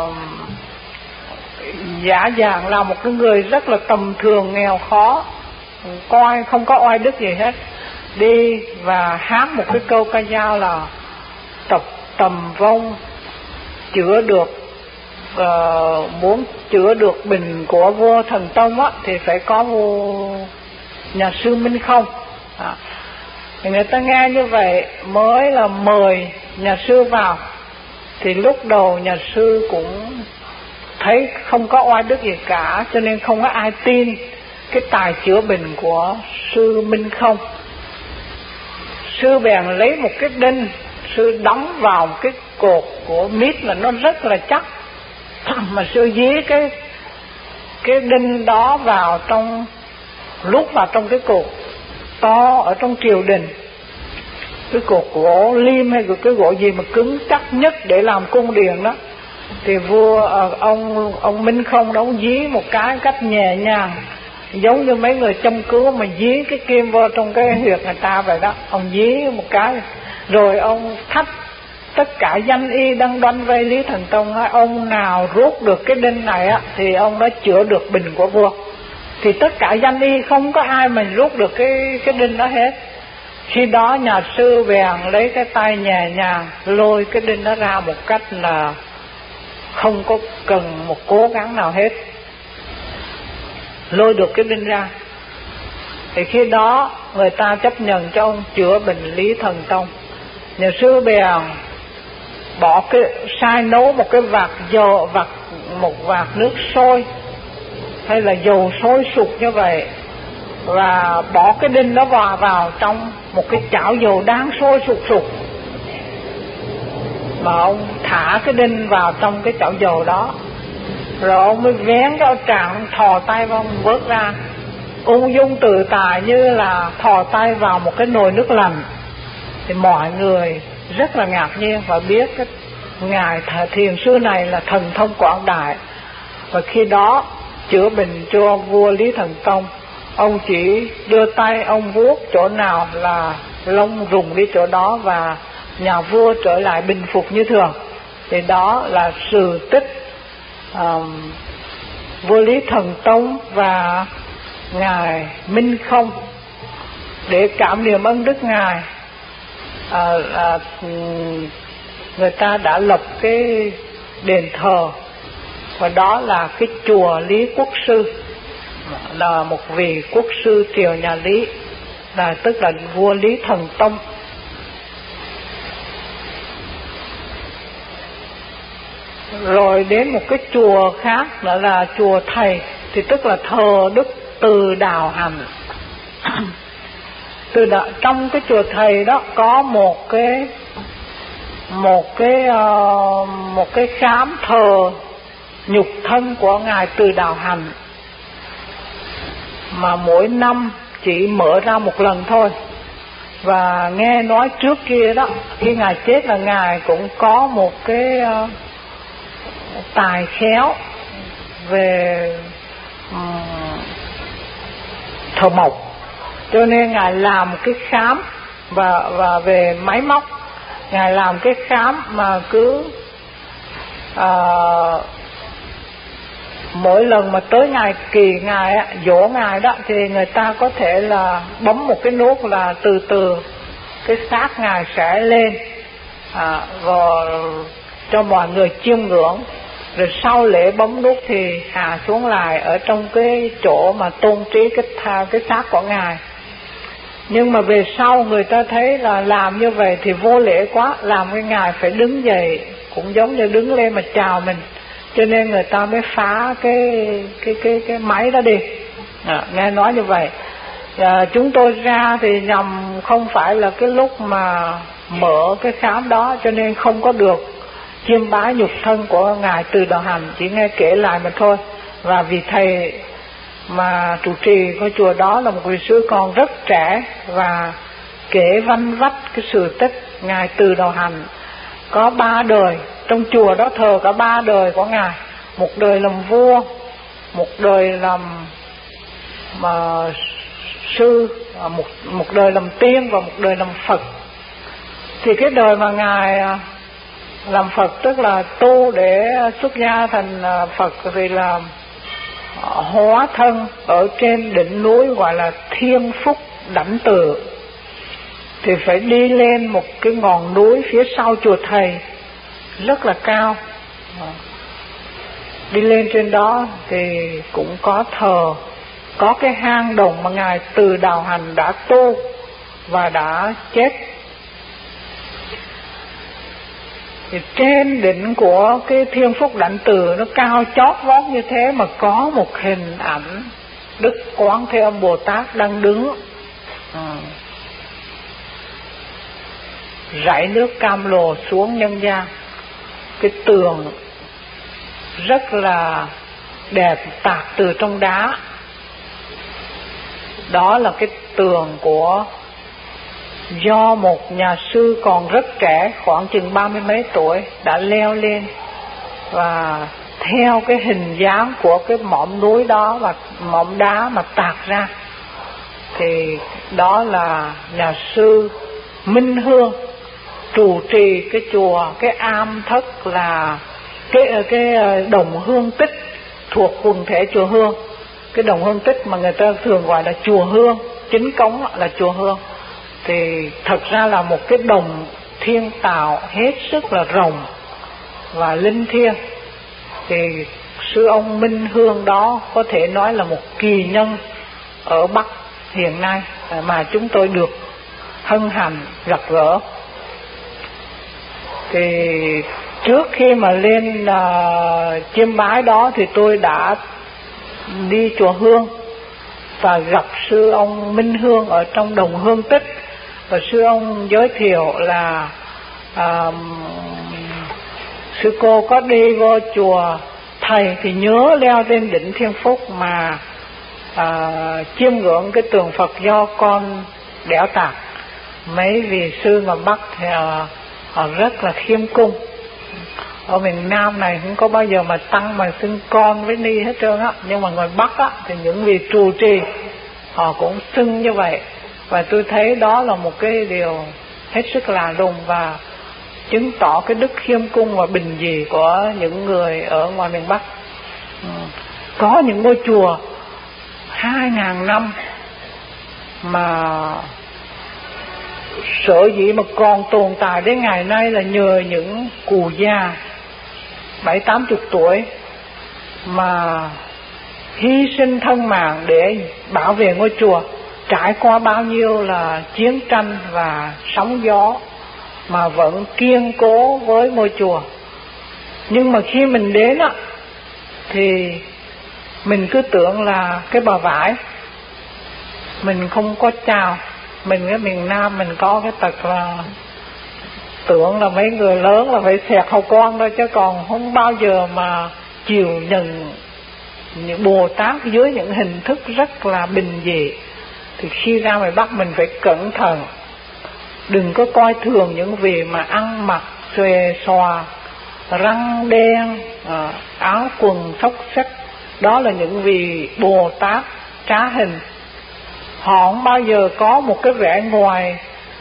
giả dạng là một cái người rất là tầm thường, nghèo khó, coi không có oai đức gì hết, đi và hát một cái câu ca dao là tập tầm vong chữa được. Uh, muốn chữa được bình của vua Thần Tông á, thì phải có vua nhà sư Minh Không. à, thì người ta nghe như vậy mới là mời nhà sư vào. Thì lúc đầu nhà sư cũng thấy không có oai đức gì cả, cho nên không có ai tin cái tài chữa bình của sư Minh Không. Sư bèn lấy một cái đinh, sư đóng vào một cái cột của mít là nó rất là chắc, mà sư dí cái cái đinh đó vào trong, lúc vào trong cái cột to ở trong triều đình, cái cột gỗ lim hay cái gỗ gì mà cứng chắc nhất để làm cung điện đó. Thì vua ông ông Minh Không đó, ông dí một cái cách nhẹ nhàng, giống như mấy người châm cứu mà dí cái kim vô trong cái huyệt người ta vậy đó. Ông dí một cái rồi ông thách tất cả danh y đang đoanh vây Lý Thần Tông, nói ông nào rút được cái đinh này á thì ông đã chữa được bình của vua. Thì tất cả danh y không có ai mà rút được cái cái đinh đó hết. Khi đó nhà sư bèn lấy cái tay nhẹ nhàng lôi cái đinh đó ra một cách là không có cần một cố gắng nào hết, lôi được cái đinh ra. Thì khi đó người ta chấp nhận cho ông chữa bệnh Lý Thần Tông. Nhà sư bèn bỏ cái sai nấu một cái vạc dầu, vạc một vạc nước sôi hay là dầu sôi sục như vậy, và bỏ cái đinh đó vào vào trong một cái chảo dầu đang sôi sục sục, mà ông thả cái đinh vào trong cái chảo dầu đó, rồi ông mới vén cái áo tràng, thò tay vào, ông vớt ra ung dung tự tại như là thò tay vào một cái nồi nước lạnh. Thì mọi người rất là ngạc nhiên và biết cái ngài thiền sư này là thần thông quảng đại. Và khi đó chữa bệnh cho vua Lý Thần Tông, ông chỉ đưa tay ông vuốt chỗ nào là lông rụng đi chỗ đó, và nhà vua trở lại bình phục như thường. Thì đó là sự tích um, vua Lý Thần Tông và ngài Minh Không. Để cảm niệm ân đức ngài, à, à, người ta đã lập cái đền thờ, và đó là cái chùa Lý Quốc Sư, là một vị quốc sư triều nhà Lý, là tức là vua Lý Thần Tông. Rồi đến một cái chùa khác đó là chùa Thầy, thì tức là thờ Đức Từ Đạo Hành. Từ đạo, trong cái chùa Thầy đó có một cái một cái uh, một cái khám thờ nhục thân của ngài Từ Đạo Hành, mà mỗi năm chỉ mở ra một lần thôi. Và nghe nói trước kia đó, khi ngài chết là ngài cũng có một cái uh, tài khéo về um, thợ mộc, cho nên ngài làm cái khám và và về máy móc, ngài làm cái khám mà cứ à, mỗi lần mà tới ngày kỳ ngài dỗ ngài đó, thì người ta có thể là bấm một cái nút là từ từ cái xác ngài sẽ lên, à, và cho mọi người chiêm ngưỡng. Rồi sau lễ bấm nút thì hạ xuống lại ở trong cái chỗ mà tôn trí cái tha, cái xác của ngài. Nhưng mà về sau người ta thấy là làm như vậy thì vô lễ quá, làm cái ngài phải đứng dậy, cũng giống như đứng lên mà chào mình, cho nên người ta mới phá cái cái cái cái máy đó đi. À, nghe nói như vậy. À, chúng tôi ra thì nhằm không phải là cái lúc mà mở cái khám đó, cho nên không có được chiêm bái nhục thân của ngài Từ Đạo Hành, chỉ nghe kể lại mà thôi. Và vị thầy mà trụ trì ngôi chùa đó là một vị sư còn rất trẻ, và kể vanh vách cái sự tích ngài Từ Đạo Hành có ba đời. Trong chùa đó thờ cả ba đời của ngài, một đời làm vua, một đời làm mà sư, một một đời làm tiên, và một đời làm Phật. Thì cái đời mà ngài làm Phật, tức là tu để xuất gia thành Phật, thì là hóa thân ở trên đỉnh núi gọi là Thiên Phúc Đảnh Tự. Thì phải đi lên một cái ngọn núi phía sau chùa Thầy rất là cao. Đi lên trên đó thì cũng có thờ, có cái hang động mà ngài Từ Đạo Hành đã tu và đã chết. Thì trên đỉnh của cái Thiên Phúc Đảnh Từ, nó cao chót vót như thế, mà có một hình ảnh Đức Quán Thế Âm Bồ Tát đang đứng, à, rải nước cam lồ xuống nhân gian. Cái tường rất là đẹp, tạc từ trong đá. Đó là cái tường của do một nhà sư còn rất trẻ, khoảng chừng ba mươi mấy tuổi, đã leo lên và theo cái hình dáng của cái mỏm núi đó và mỏm đá mà tạc ra. Thì đó là nhà sư Minh Hương trụ trì cái chùa, cái am thất là cái cái đồng Hương Tích thuộc quần thể chùa Hương. Cái đồng Hương Tích mà người ta thường gọi là chùa Hương, chính cống là chùa Hương. Thì thật ra là một cái đồng thiên tạo hết sức là rộng và linh thiêng. Thì sư ông Minh Hương đó có thể nói là một kỳ nhân ở Bắc hiện nay mà chúng tôi được hân hạnh gặp gỡ. Thì trước khi mà lên uh, chiêm bái đó thì tôi đã đi chùa Hương và gặp sư ông Minh Hương ở trong đồng Hương Tích, và sư ông giới thiệu là à, sư cô có đi vô chùa thầy thì nhớ leo lên đỉnh Thiên Phúc mà à, chiêm ngưỡng cái tượng Phật do con đẽo tạc. Mấy vị sư mà Bắc thì à, họ rất là khiêm cung. Ở miền Nam này không có bao giờ mà tăng mà xưng con với ni hết trơn á, nhưng mà ngoài Bắc á thì những vị trụ trì họ cũng xưng như vậy, và tôi thấy đó là một cái điều hết sức lạ lùng và chứng tỏ cái đức khiêm cung và bình dị của những người ở ngoài miền Bắc. Ừ. Có những ngôi chùa hai ngàn năm mà sở dĩ mà còn tồn tại đến ngày nay là nhờ những cụ già bảy tám chục tuổi mà hy sinh thân mạng để bảo vệ ngôi chùa, trải qua bao nhiêu là chiến tranh và sóng gió mà vẫn kiên cố với ngôi chùa. Nhưng mà khi mình đến á thì mình cứ tưởng là cái bờ vải, mình không có chào. Mình ở miền Nam mình có cái tật là tưởng là mấy người lớn là phải xẹt hầu con thôi, chứ còn không bao giờ mà chịu nhận những Bồ Tát dưới những hình thức rất là bình dị. Thì khi ra ngoài Bắc mình phải cẩn thận, đừng có coi thường những vị mà ăn mặc xuề xòa, răng đen, áo quần xốc xếch. Đó là những vị Bồ Tát trá hình. Họ không bao giờ có một cái vẻ ngoài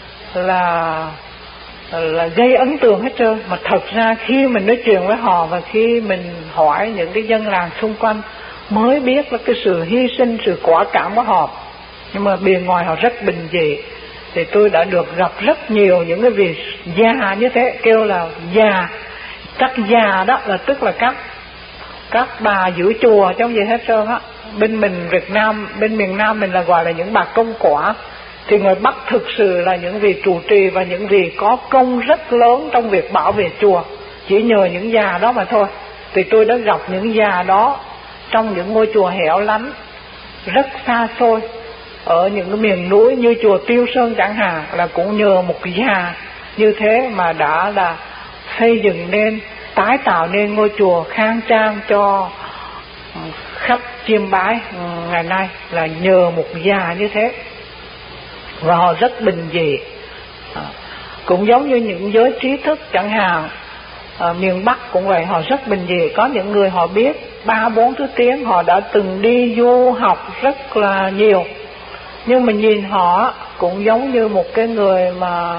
là là gây ấn tượng hết trơn, mà thật ra khi mình nói chuyện với họ và khi mình hỏi những cái dân làng xung quanh mới biết là cái sự hy sinh, sự quả cảm của họ. Nhưng mà bề ngoài họ rất bình dị. Thì tôi đã được gặp rất nhiều những cái vị già như thế, kêu là già. Các già đó là tức là các các bà giữ chùa trong gì hết trơn á. Bên mình Việt Nam, bên miền Nam mình là gọi là những bà công quả. Thì người Bắc thực sự là những vị trụ trì và những vị có công rất lớn trong việc bảo vệ chùa. Chỉ nhờ những già đó mà thôi. Thì tôi đã gặp những già đó trong những ngôi chùa hẻo lánh rất xa xôi, ở những cái miền núi như chùa Tiêu Sơn chẳng hạn, là cũng nhờ một cái già như thế mà đã là xây dựng nên, tái tạo nên ngôi chùa khang trang cho khách chiêm bái ngày nay, là nhờ một già như thế. Và họ rất bình dị. À, cũng giống như những giới trí thức chẳng hạn, à, miền Bắc cũng vậy, họ rất bình dị. Có những người họ biết ba bốn thứ tiếng, họ đã từng đi du học rất là nhiều, nhưng mà nhìn họ cũng giống như một cái người mà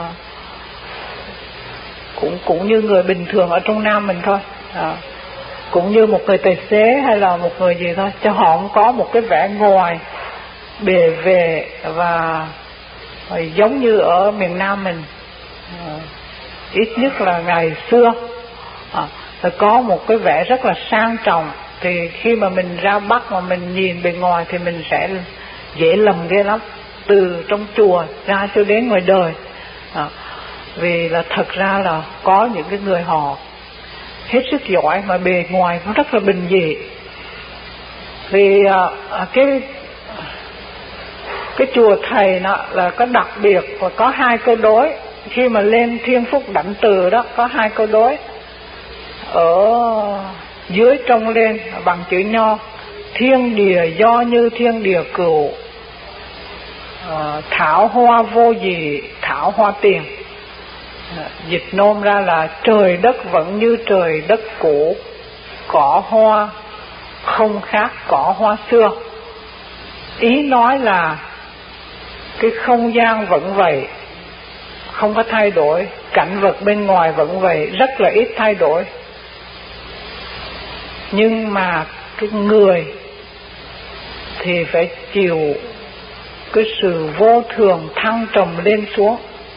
cũng cũng như người bình thường ở trong Nam mình thôi. À, cũng như một người tài xế hay là một người gì thôi, cho họ không có một cái vẻ ngoài bề về và giống như ở miền Nam mình. À, ít nhất là ngày xưa à, là có một cái vẻ rất là sang trọng. Thì khi mà mình ra Bắc mà mình nhìn bề ngoài thì mình sẽ dễ lầm ghê lắm, từ trong chùa ra cho đến ngoài đời. À, vì là thật ra là có những cái người họ hết sức giỏi mà bề ngoài nó rất là bình dị. Vì à, cái cái chùa thầy nó là có đặc biệt và có hai câu đối. Khi mà lên Thiên Phúc Đảnh Từ đó có hai câu đối ở dưới trông lên bằng chữ nho: thiên địa do như thiên địa cửu, à, thảo hoa vô dị thảo hoa tiền. À, dịch nôm ra là trời đất vẫn như trời đất cũ, cỏ hoa không khác cỏ hoa xưa. Ý nói là cái không gian vẫn vậy, không có thay đổi, cảnh vật bên ngoài vẫn vậy, rất là ít thay đổi. Nhưng mà cái người thì phải chịu cái sự vô thường thăng trầm lên xuống,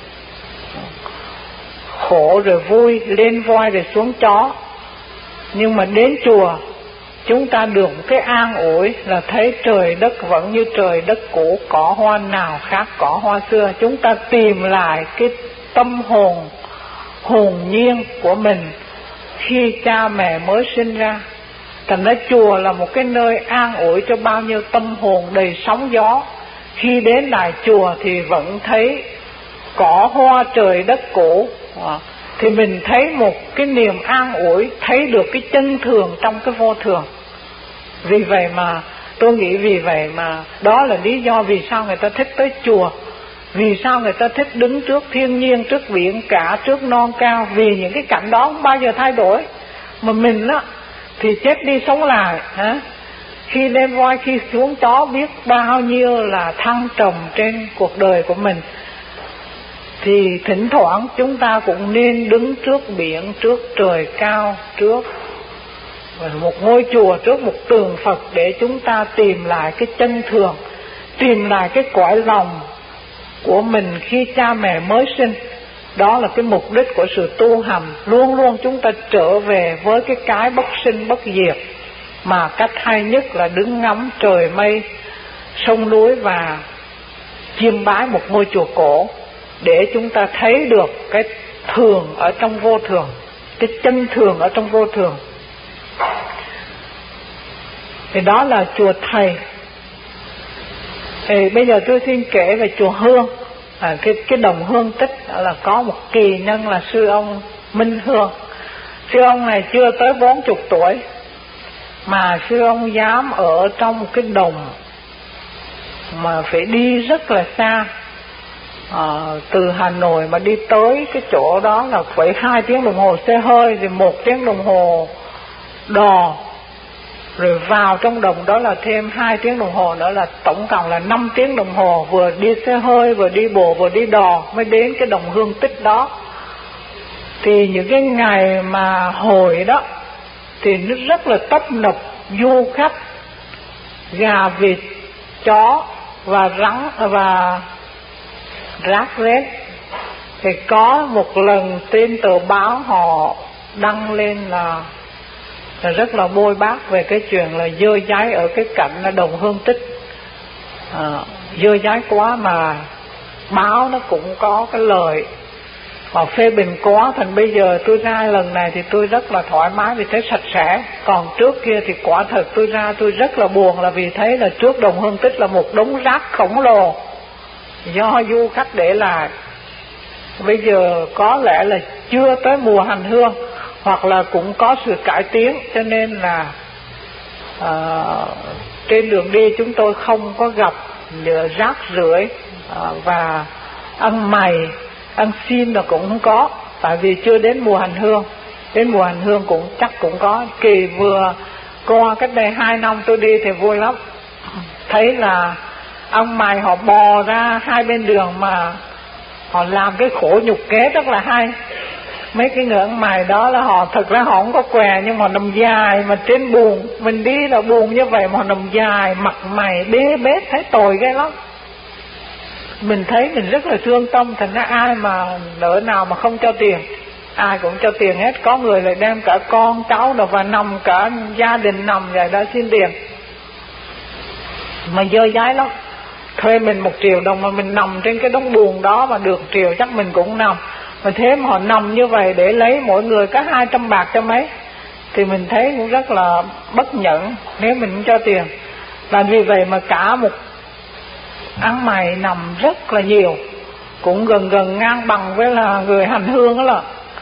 khổ rồi vui, lên voi rồi xuống chó. Nhưng mà đến chùa chúng ta được cái an ủi là thấy trời đất vẫn như trời đất cũ, cỏ hoa nào khác cỏ hoa xưa. Chúng ta tìm lại cái tâm hồn hồn nhiên của mình khi cha mẹ mới sinh ra, Thành ra chùa là một cái nơi an ủi cho bao nhiêu tâm hồn đầy sóng gió. Khi đến đại chùa thì vẫn thấy cỏ hoa trời đất cổ, à, thì mình thấy một cái niềm an ủi, thấy được cái chân thường trong cái vô thường. Vì vậy mà tôi nghĩ vì vậy mà đó là lý do vì sao người ta thích tới chùa. Vì sao người ta thích đứng trước thiên nhiên, trước biển cả, trước non cao. Vì những cái cảnh đó không bao giờ thay đổi. Mà mình á thì chết đi sống lại, hả? Khi lên voi, khi xuống chó, biết bao nhiêu là thăng trầm trên cuộc đời của mình. Thì thỉnh thoảng chúng ta cũng nên đứng trước biển, trước trời cao, trước một ngôi chùa, trước một tượng Phật, để chúng ta tìm lại cái chân thường, tìm lại cái cõi lòng của mình khi cha mẹ mới sinh. Đó là cái mục đích của sự tu hành. Luôn luôn chúng ta trở về với cái cái bất sinh bất diệt, mà cách hay nhất là đứng ngắm trời mây, sông núi và chiêm bái một ngôi chùa cổ, để chúng ta thấy được cái thường ở trong vô thường, cái chân thường ở trong vô thường. Thì đó là chùa Thầy. Thì bây giờ tôi xin kể về chùa Hương. À, cái, cái đồng Hương Tích là có một kỳ nhân là sư ông Minh Hương. Sư ông này chưa tới bốn chục tuổi, mà sư ông dám ở trong một cái đồng mà phải đi rất là xa. À, từ Hà Nội mà đi tới cái chỗ đó là phải hai tiếng đồng hồ xe hơi, rồi một tiếng đồng hồ đò, rồi vào trong đồng đó là thêm hai tiếng đồng hồ nữa, là tổng cộng là năm tiếng đồng hồ, vừa đi xe hơi, vừa đi bộ, vừa đi đò mới đến cái đồng Hương Tích đó. Thì những cái ngày mà hồi đó thì nó rất là tấp nập du khách, gà vịt, chó và rắn và rác rết. Thì có một lần trên tờ báo họ đăng lên là là rất là bôi bác về cái chuyện là dơ dáy ở cái cảnh là đồng Hương Tích. À, dơ dáy quá, mà báo nó cũng có cái lời mà phê bình quá. Thành bây giờ tôi ra lần này thì tôi rất là thoải mái vì thấy sạch sẽ. Còn trước kia thì quả thật tôi ra tôi rất là buồn, là vì thấy là trước đồng Hương Tích là một đống rác khổng lồ do du khách để lại. Bây giờ có lẽ là chưa tới mùa hành hương, hoặc là cũng có sự cải tiến, cho nên là à, trên đường đi chúng tôi không có gặp rác rưởi, à, và ăn mày, ăn xin là cũng không có, tại vì chưa đến mùa hành hương. Đến mùa hành hương cũng chắc cũng có. Kỳ vừa qua cách đây hai năm tôi đi thì vui lắm, thấy là ăn mày họ bò ra hai bên đường mà họ làm cái khổ nhục kế rất là hay. Mấy cái người ăn mày đó là họ thật ra họ không có què, nhưng mà nằm dài mà trên buồn, mình đi là buồn như vậy mà họ nằm dài, mặt mày bê bết, thấy tồi ghê lắm. Mình thấy mình rất là thương tâm. Thành ra ai mà đỡ nào mà không cho tiền, ai cũng cho tiền hết. Có người lại đem cả con cháu rồi và nằm cả gia đình nằm vậy đó xin tiền, mà dơ dái lắm. Thuê mình một triệu đồng mà mình nằm trên cái đống buồn đó mà được triệu chắc mình cũng nằm. Mà thế mà họ nằm như vậy để lấy mỗi người có hai trăm bạc cho mấy, thì mình thấy cũng rất là bất nhẫn nếu mình không cho tiền. Và vì vậy mà cả một ăn mày nằm rất là nhiều, cũng gần gần ngang bằng với là người hành hương đó là.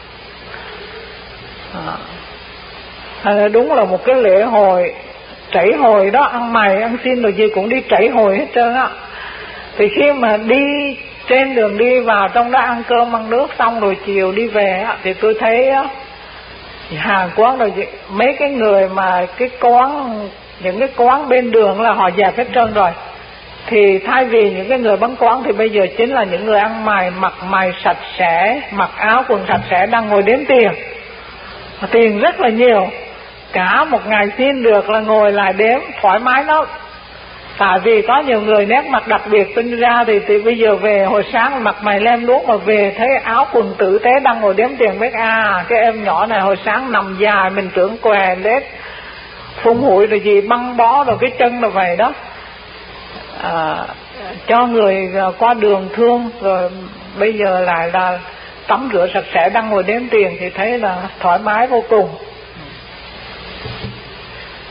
À, đúng là một cái lễ hội chảy hồi đó, ăn mày ăn xin rồi gì cũng đi chảy hồi hết trơn á. Thì khi mà đi trên đường đi vào trong đó ăn cơm ăn nước xong rồi chiều đi về á, thì tôi thấy á, hàng quán rồi mấy cái người mà cái quán, những cái quán bên đường là họ dẹp hết trơn rồi. Thì thay vì những cái người bán quán thì bây giờ chính là những người ăn mày, mặc mày sạch sẽ, mặc áo quần sạch sẽ đang ngồi đếm tiền. Tiền rất là nhiều, cả một ngày xin được là ngồi lại đếm thoải mái lắm. Tại vì có nhiều người nét mặt đặc biệt sinh ra thì, thì bây giờ về hồi sáng mặt mày lem luốc mà về thấy áo quần tử tế đang ngồi đếm tiền, biết à cái em nhỏ này hồi sáng nằm dài mình tưởng què lết phun hụi rồi gì băng bó rồi cái chân rồi vậy đó. À, cho người qua đường thương, rồi bây giờ lại là tắm rửa sạch sẽ đang ngồi đếm tiền thì thấy là thoải mái vô cùng.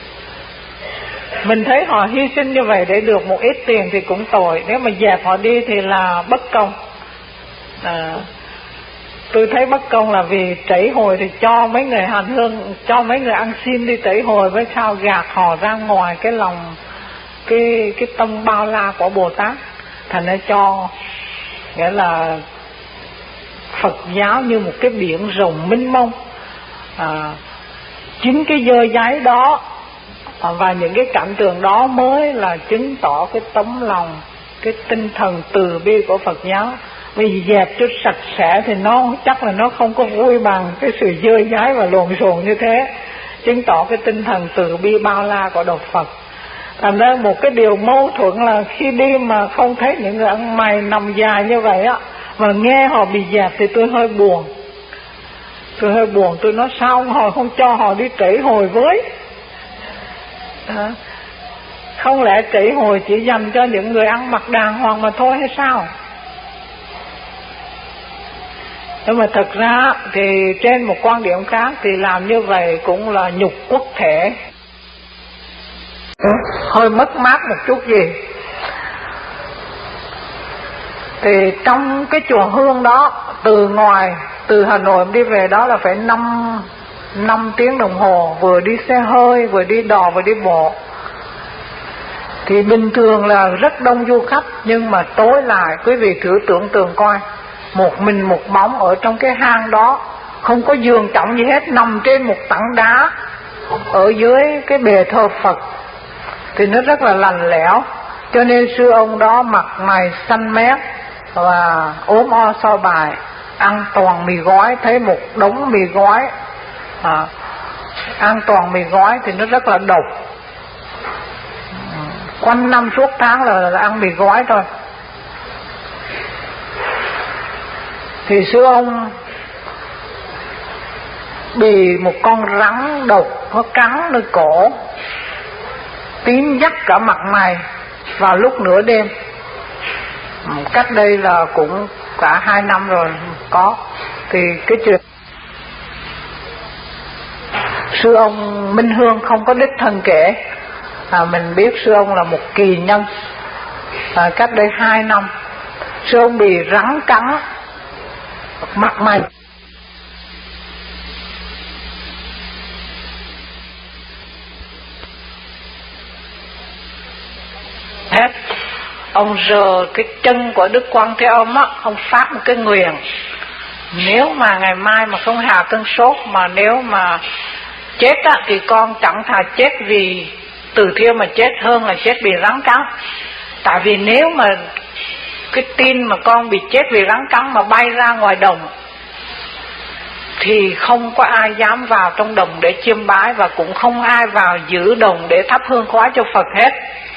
Mình thấy họ hy sinh như vậy để được một ít tiền thì cũng tội, nếu mà dẹp họ đi thì là bất công. à, Tôi thấy bất công là vì trẩy hồi thì cho mấy người hành hương, cho mấy người ăn xin đi trẩy hồi, với sao gạt họ ra ngoài cái lòng, cái cái tâm bao la của Bồ Tát. Thành ra cho, nghĩa là Phật giáo như một cái biển rộng mênh mông. à, Chính cái dơ giấy đó và những cái cảnh tượng đó mới là chứng tỏ cái tấm lòng, cái tinh thần từ bi của Phật giáo. Vì dẹp cho sạch sẽ thì nó chắc là nó không có vui bằng cái sự dơ giấy và lộn xộn như thế, chứng tỏ cái tinh thần từ bi bao la của Đạo Phật. Thành ra một cái điều mâu thuẫn là khi đi mà không thấy những người ăn mày nằm dài như vậy á, mà nghe họ bị dẹp thì tôi hơi buồn. Tôi hơi buồn, tôi nói sao họ không cho họ đi trẩy hồi với. à, Không lẽ trẩy hồi chỉ dành cho những người ăn mặc đàng hoàng mà thôi hay sao? Nhưng mà thật ra thì trên một quan điểm khác thì làm như vậy cũng là nhục quốc thể, hơi mất mát một chút gì. Thì trong cái chùa Hương đó, từ ngoài, từ Hà Nội đi về đó là phải năm năm tiếng đồng hồ, vừa đi xe hơi, vừa đi đò, vừa đi bộ. Thì bình thường là rất đông du khách, nhưng mà tối lại quý vị thử tưởng tượng coi, một mình một bóng ở trong cái hang đó, không có giường trọng gì hết, nằm trên một tảng đá ở dưới cái bề thờ Phật, thì nó rất là lạnh lẽo. Cho nên sư ông đó mặt mày xanh mét và ốm o so bài, ăn toàn mì gói, thấy một đống mì gói, à, ăn toàn mì gói thì nó rất là độc. Quanh năm suốt tháng là, là ăn mì gói thôi. Thì sư ông bị một con rắn độc nó cắn nơi cổ, tím dắt cả mặt mày vào lúc nửa đêm. Cách đây là cũng cả hai năm rồi có. Thì cái chuyện sư ông Minh Hương không có đích thân kể, à, mình biết sư ông là một kỳ nhân. à, Cách đây hai năm sư ông bị rắn cắn mặt mày, hết. Ông rờ cái chân của Đức Quan Thế Âm á, ông phát một cái nguyền: nếu mà ngày mai mà không hạ cơn sốt, mà nếu mà chết á, thì con chẳng thà chết vì từ thiêu mà chết hơn là chết vì rắn cắn. Tại vì nếu mà cái tin mà con bị chết vì rắn cắn mà bay ra ngoài đồng thì không có ai dám vào trong đồng để chiêm bái, và cũng không ai vào giữ đồng để thắp hương khói cho Phật hết.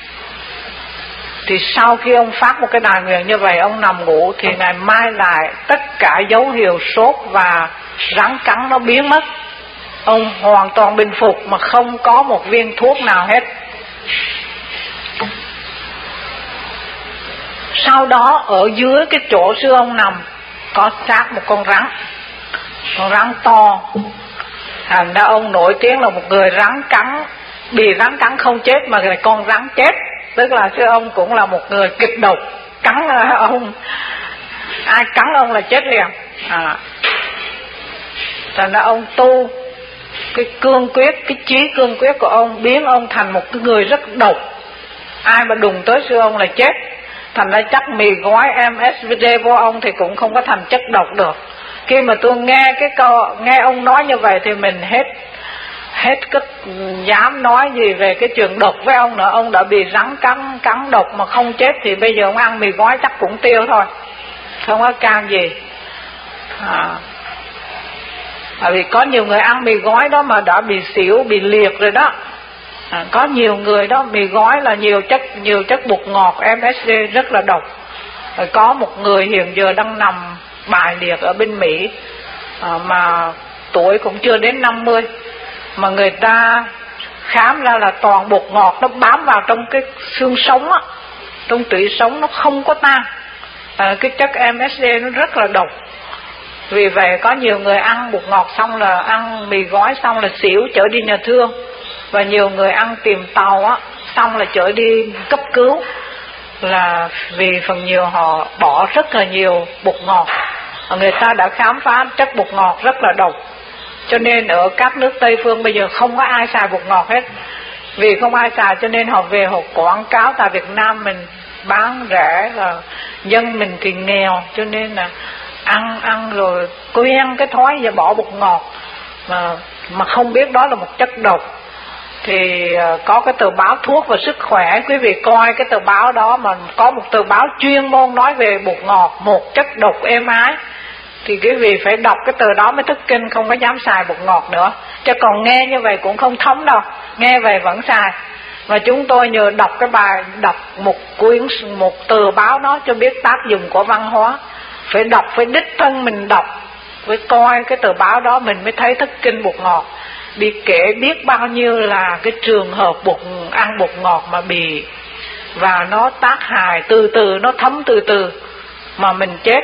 Thì sau khi ông phát một cái đài nguyện như vậy, ông nằm ngủ thì ngày mai lại tất cả dấu hiệu sốt và rắn cắn nó biến mất. Ông hoàn toàn bình phục mà không có một viên thuốc nào hết. Sau đó ở dưới cái chỗ sư ông nằm có xác một con rắn, con rắn to. Thành ra ông nổi tiếng là một người rắn cắn, bị rắn cắn không chết mà là con rắn chết. Tức là sư ông cũng là một người kịch độc, cắn ông, ai cắn ông là chết liền. à. Thành ra ông tu cái cương quyết, cái chí cương quyết của ông biến ông thành một cái người rất độc, ai mà đụng tới sư ông là chết. Thành ra chắc mì gói em ét vê đê của ông thì cũng không có thành chất độc được. Khi mà tôi nghe cái câu, nghe ông nói như vậy thì mình hết hết cái dám nói gì về cái chuyện độc với ông nữa. Ông đã bị rắn cắn cắn độc mà không chết thì bây giờ ông ăn mì gói chắc cũng tiêu thôi, không có can gì. à. Bởi vì có nhiều người ăn mì gói đó mà đã bị xỉu, bị liệt rồi đó. à, Có nhiều người đó, mì gói là nhiều chất nhiều chất bột ngọt, em ét đê rất là độc. Rồi có một người hiện giờ đang nằm bài liệt ở bên Mỹ, à, mà tuổi cũng chưa đến năm mươi, mà người ta khám ra là toàn bột ngọt nó bám vào trong cái xương sống á, trong tủy sống nó không có tan. à, Cái chất em ét đê nó rất là độc. Vì vậy có nhiều người ăn bột ngọt xong là ăn mì gói xong là xỉu trở đi nhà thương. Và nhiều người ăn tiềm tàu á, xong là chở đi cấp cứu, là vì phần nhiều họ bỏ rất là nhiều bột ngọt. Người ta đã khám phá chất bột ngọt rất là độc, cho nên ở các nước Tây phương bây giờ không có ai xài bột ngọt hết. Vì không ai xài cho nên họ về họ quảng cáo tại Việt Nam mình bán rẻ, là dân mình thì nghèo, cho nên là ăn ăn rồi quen cái thói và bỏ bột ngọt, mà mà không biết đó là một chất độc. Thì có cái tờ báo Thuốc và Sức Khỏe, quý vị coi cái tờ báo đó, mà có một tờ báo chuyên môn nói về bột ngọt, một chất độc êm ái, thì quý vị phải đọc cái tờ đó mới thức kinh, không có dám xài bột ngọt nữa. Chứ còn nghe như vậy cũng không thấm đâu, nghe về vẫn xài. Và chúng tôi nhờ đọc cái bài, đọc một quyển, một tờ báo đó cho biết tác dụng của văn hóa. Phải đọc, phải đích thân mình đọc, phải coi cái tờ báo đó mình mới thấy thức kinh bột ngọt. Bị kể biết bao nhiêu là cái trường hợp bột ăn bột ngọt mà bị, và nó tác hại từ từ, nó thấm từ từ mà mình chết.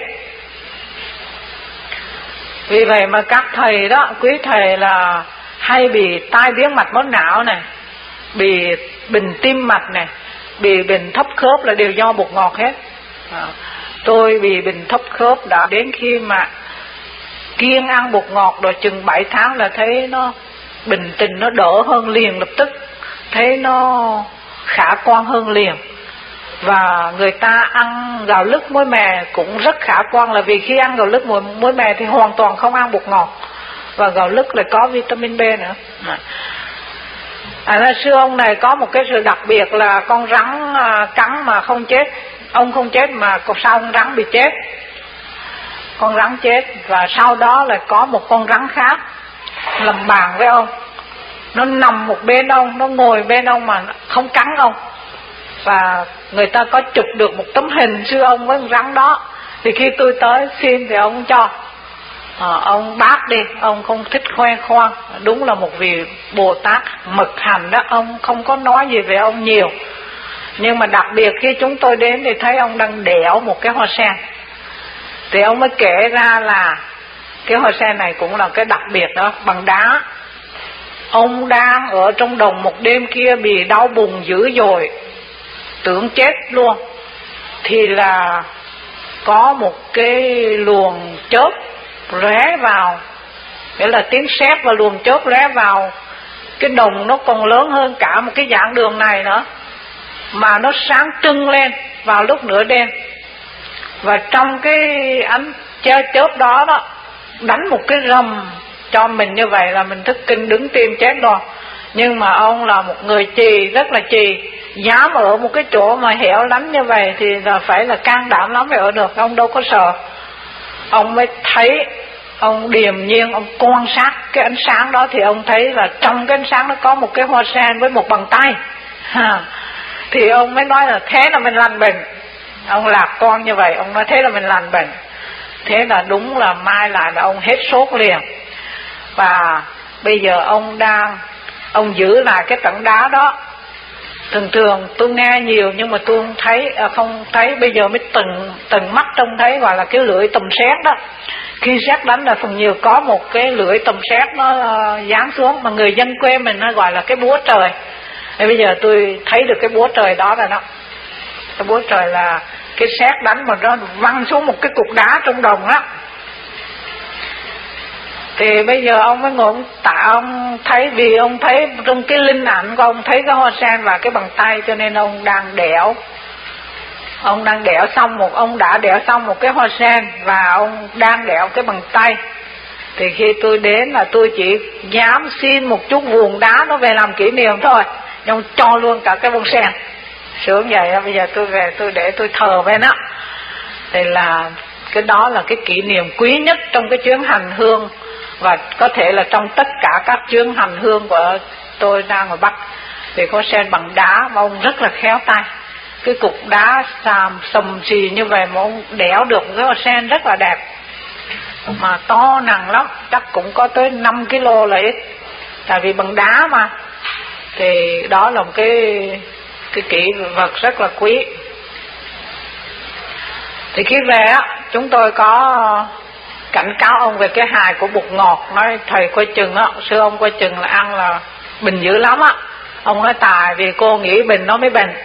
Vì vậy mà các thầy đó, quý thầy là hay bị tai biến mạch máu não này, bị bệnh tim mạch này, bị bệnh thấp khớp là đều do bột ngọt hết. à, Tôi bị bệnh thấp khớp đã đến khi mà kiêng ăn bột ngọt rồi chừng bảy tháng là thấy nó bình tình nó đỡ hơn liền lập tức, thấy nó khả quan hơn liền. Và người ta ăn gạo lứt muối mè cũng rất khả quan, là vì khi ăn gạo lứt muối mè thì hoàn toàn không ăn bột ngọt, và gạo lứt lại có vitamin B nữa. À, à, sư ông này có một cái sự đặc biệt là con rắn à, cắn mà không chết. Ông không chết mà sao con rắn bị chết, con rắn chết. Và sau đó lại có một con rắn khác làm bạn với ông, nó nằm một bên ông, nó ngồi bên ông mà không cắn ông. Và người ta có chụp được một tấm hình sư ông với con rắn đó. Thì khi tôi tới xin thì ông cho, à, ông bác đi, ông không thích khoe khoang. Đúng là một vị Bồ Tát mực hành đó, ông không có nói gì về ông nhiều. Nhưng mà đặc biệt khi chúng tôi đến thì thấy ông đang đẽo một cái hoa sen. Thì ông mới kể ra là cái hoa sen này cũng là cái đặc biệt đó, bằng đá. Ông đang ở trong đồng một đêm kia bị đau bụng dữ dội, tưởng chết luôn. Thì là có một cái luồng chớp ré vào, nghĩa là tiếng sét và luồng chớp ré vào. Cái đồng nó còn lớn hơn cả một cái giảng đường này nữa, mà nó sáng trưng lên vào lúc nửa đêm. Và trong cái ánh chớp đó đó đánh một cái rầm cho mình như vậy là mình thức kinh đứng tim chết rồi. Nhưng mà ông là một người trì, rất là trì, dám ở một cái chỗ mà hẻo lánh như vậy thì là phải là can đảm lắm mới ở được. Ông đâu có sợ. Ông mới thấy, ông điềm nhiên, ông quan sát cái ánh sáng đó, thì ông thấy là trong cái ánh sáng nó có một cái hoa sen với một bàn tay. ha. Thì ông mới nói là thế là mình lành bệnh. Ông lạc quan như vậy, ông nói thế là mình lành bệnh. Thế là đúng là mai lại là ông hết sốt liền. Và bây giờ ông đang, ông giữ lại cái tảng đá đó. Thường thường tôi nghe nhiều nhưng mà tôi không thấy, à, không thấy bây giờ mới từng từng mắt trông thấy, gọi là cái lưỡi tầm sét đó. Khi sét đánh là phần nhiều có một cái lưỡi tầm sét nó uh, giáng xuống, mà người dân quê mình nó gọi là cái búa trời. Thì bây giờ tôi thấy được cái búa trời đó rồi đó. Cái búa trời là cái sét đánh mà nó văng xuống một cái cục đá trong đồng đó. Thì bây giờ ông mới ngồi ông tạ, ông thấy, vì ông thấy trong cái linh ảnh của ông thấy cái hoa sen và cái bàn tay, cho nên ông đang đẽo. Ông đang đẽo xong một, ông đã đẽo xong một cái hoa sen và ông đang đẽo cái bàn tay. Thì khi tôi đến là tôi chỉ dám xin một chút vuông đá nó về làm kỷ niệm thôi, nhưng cho luôn cả cái bông sen. Sướng vậy đó, bây giờ tôi về tôi để tôi thờ về nó. Thì là cái đó là cái kỷ niệm quý nhất trong cái chuyến hành hương, và có thể là trong tất cả các chuyến hành hương của tôi đang ở Bắc. Thì có sen bằng đá mà ông rất là khéo tay. Cái cục đá xàm sầm xì như vậy mà ông đẽo được cái hoa sen rất là đẹp, mà to nặng lắm, chắc cũng có tới năm ki lô là ít, tại vì bằng đá mà. Thì đó là một cái cái kỷ vật rất là quý. Thì khi về á, chúng tôi có cảnh cáo ông về cái hài của bột ngọt. Nói thầy coi chừng á, sư ông coi chừng là ăn là bình dữ lắm á. Ông nói tại vì cô nghĩ bệnh nó mới bệnh,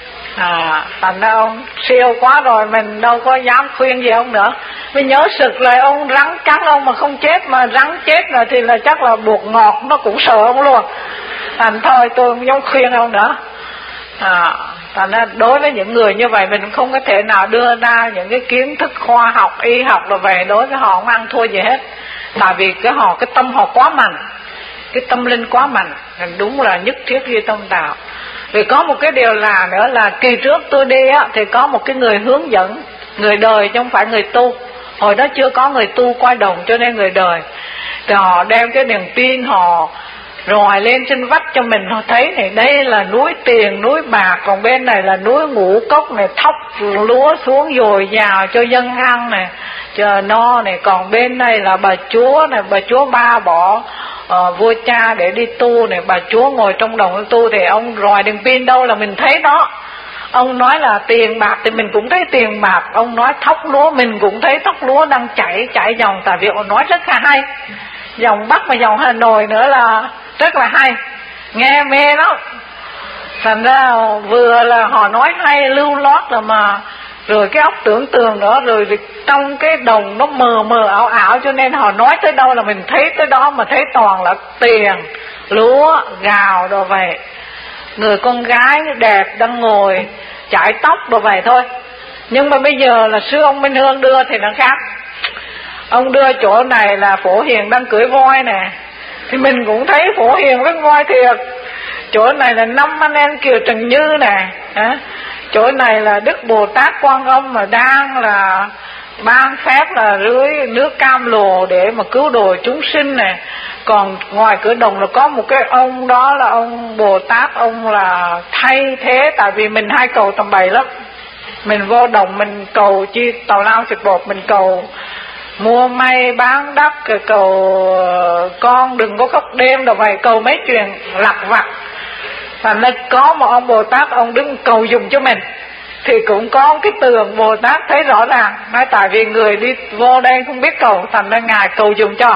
à, thành ra ông siêu quá rồi, mình đâu có dám khuyên gì ông nữa. Mới nhớ sực rồi ông rắn cắn ông mà không chết, mà rắn chết rồi thì là chắc là bột ngọt nó cũng sợ ông luôn. Thành thôi tôi không dám khuyên ông nữa. À, thành ra đối với những người như vậy mình không có thể nào đưa ra những cái kiến thức khoa học, y học rồi về đối với họ không ăn thua gì hết. Tại vì cái họ cái tâm họ quá mạnh, cái tâm linh quá mạnh, đúng là nhất thiết duy tâm tạo. Vì có một cái điều là nữa là kỳ trước tôi đi á thì có một cái người hướng dẫn, người đời chứ không phải người tu. Hồi đó chưa có người tu qua đồng cho nên người đời. Thì họ đem cái đèn pin họ rọi lên trên vách cho mình, họ thấy này đây là núi tiền, núi bạc, còn bên này là núi ngũ cốc này, thóc lúa xuống dồi dào cho dân ăn này, chờ no này, còn bên này là bà chúa này, bà chúa ba bỏ uh, vua cha để đi tu này, bà chúa ngồi trong đồng tu. Thì ông rọi đèn pin đâu là mình thấy đó. Ông nói là tiền bạc thì mình cũng thấy tiền bạc, ông nói thóc lúa mình cũng thấy thóc lúa đang chảy chảy dòng. Tại vì ông nói rất là hay, dòng Bắc và dòng Hà Nội nữa là rất là hay, nghe mê lắm. Thành ra vừa là họ nói hay lưu lót rồi mà rồi cái óc tưởng tượng nữa, rồi trong cái đồng nó mờ mờ ảo ảo, cho nên họ nói tới đâu là mình thấy tới đó, mà thấy toàn là tiền, lúa, gạo đồ vậy. Người con gái đẹp đang ngồi chải tóc đồ vậy thôi. Nhưng mà bây giờ là sư ông Minh Hương đưa thì nó khác. Ông đưa chỗ này là Phổ Hiền đang cưỡi voi nè, thì mình cũng thấy Phổ Hiền với voi thiệt. Chỗ này là năm anh em Kiều Trần Như nè, à, chỗ này là Đức Bồ Tát Quan Âm mà đang là ban phép là rưới nước cam lồ để mà cứu độ chúng sinh nè. Còn ngoài cửa đồng là có một cái ông đó là ông Bồ Tát, ông là thay thế. Tại vì mình hay cầu tầm bậy lắm, mình vô đồng mình cầu chi tào lao thịt bột, mình cầu mua may bán đắt, cầu con đừng có khóc đêm đâu vậy, cầu mấy chuyện lặt vặt. Thành ra có một ông Bồ Tát ông đứng cầu dùng cho mình, thì cũng có cái tường Bồ Tát thấy rõ ràng, nói tại vì người đi vô đây không biết cầu, thành ra ngài cầu dùng cho.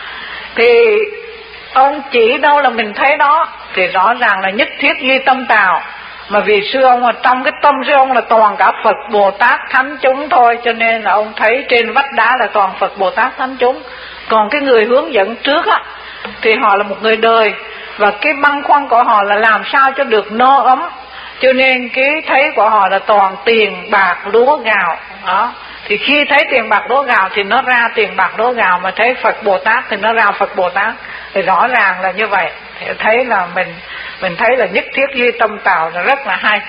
Thì ông chỉ đâu là mình thấy đó, thì rõ ràng là nhất thiết duy tâm tạo. Mà vì sư ông là trong cái tâm sư ông là toàn cả Phật Bồ Tát thánh chúng thôi, cho nên là ông thấy trên vách đá là toàn Phật Bồ Tát thánh chúng. Còn cái người hướng dẫn trước á thì họ là một người đời, và cái băn khoăn của họ là làm sao cho được no ấm, cho nên cái thấy của họ là toàn tiền bạc lúa gạo đó. Thì khi thấy tiền bạc lúa gạo thì nó ra tiền bạc lúa gạo, mà thấy Phật Bồ Tát thì nó ra Phật Bồ Tát. Thì rõ ràng là như vậy. Thì thấy là mình mình thấy là nhất thiết duy tâm tạo là rất là hay.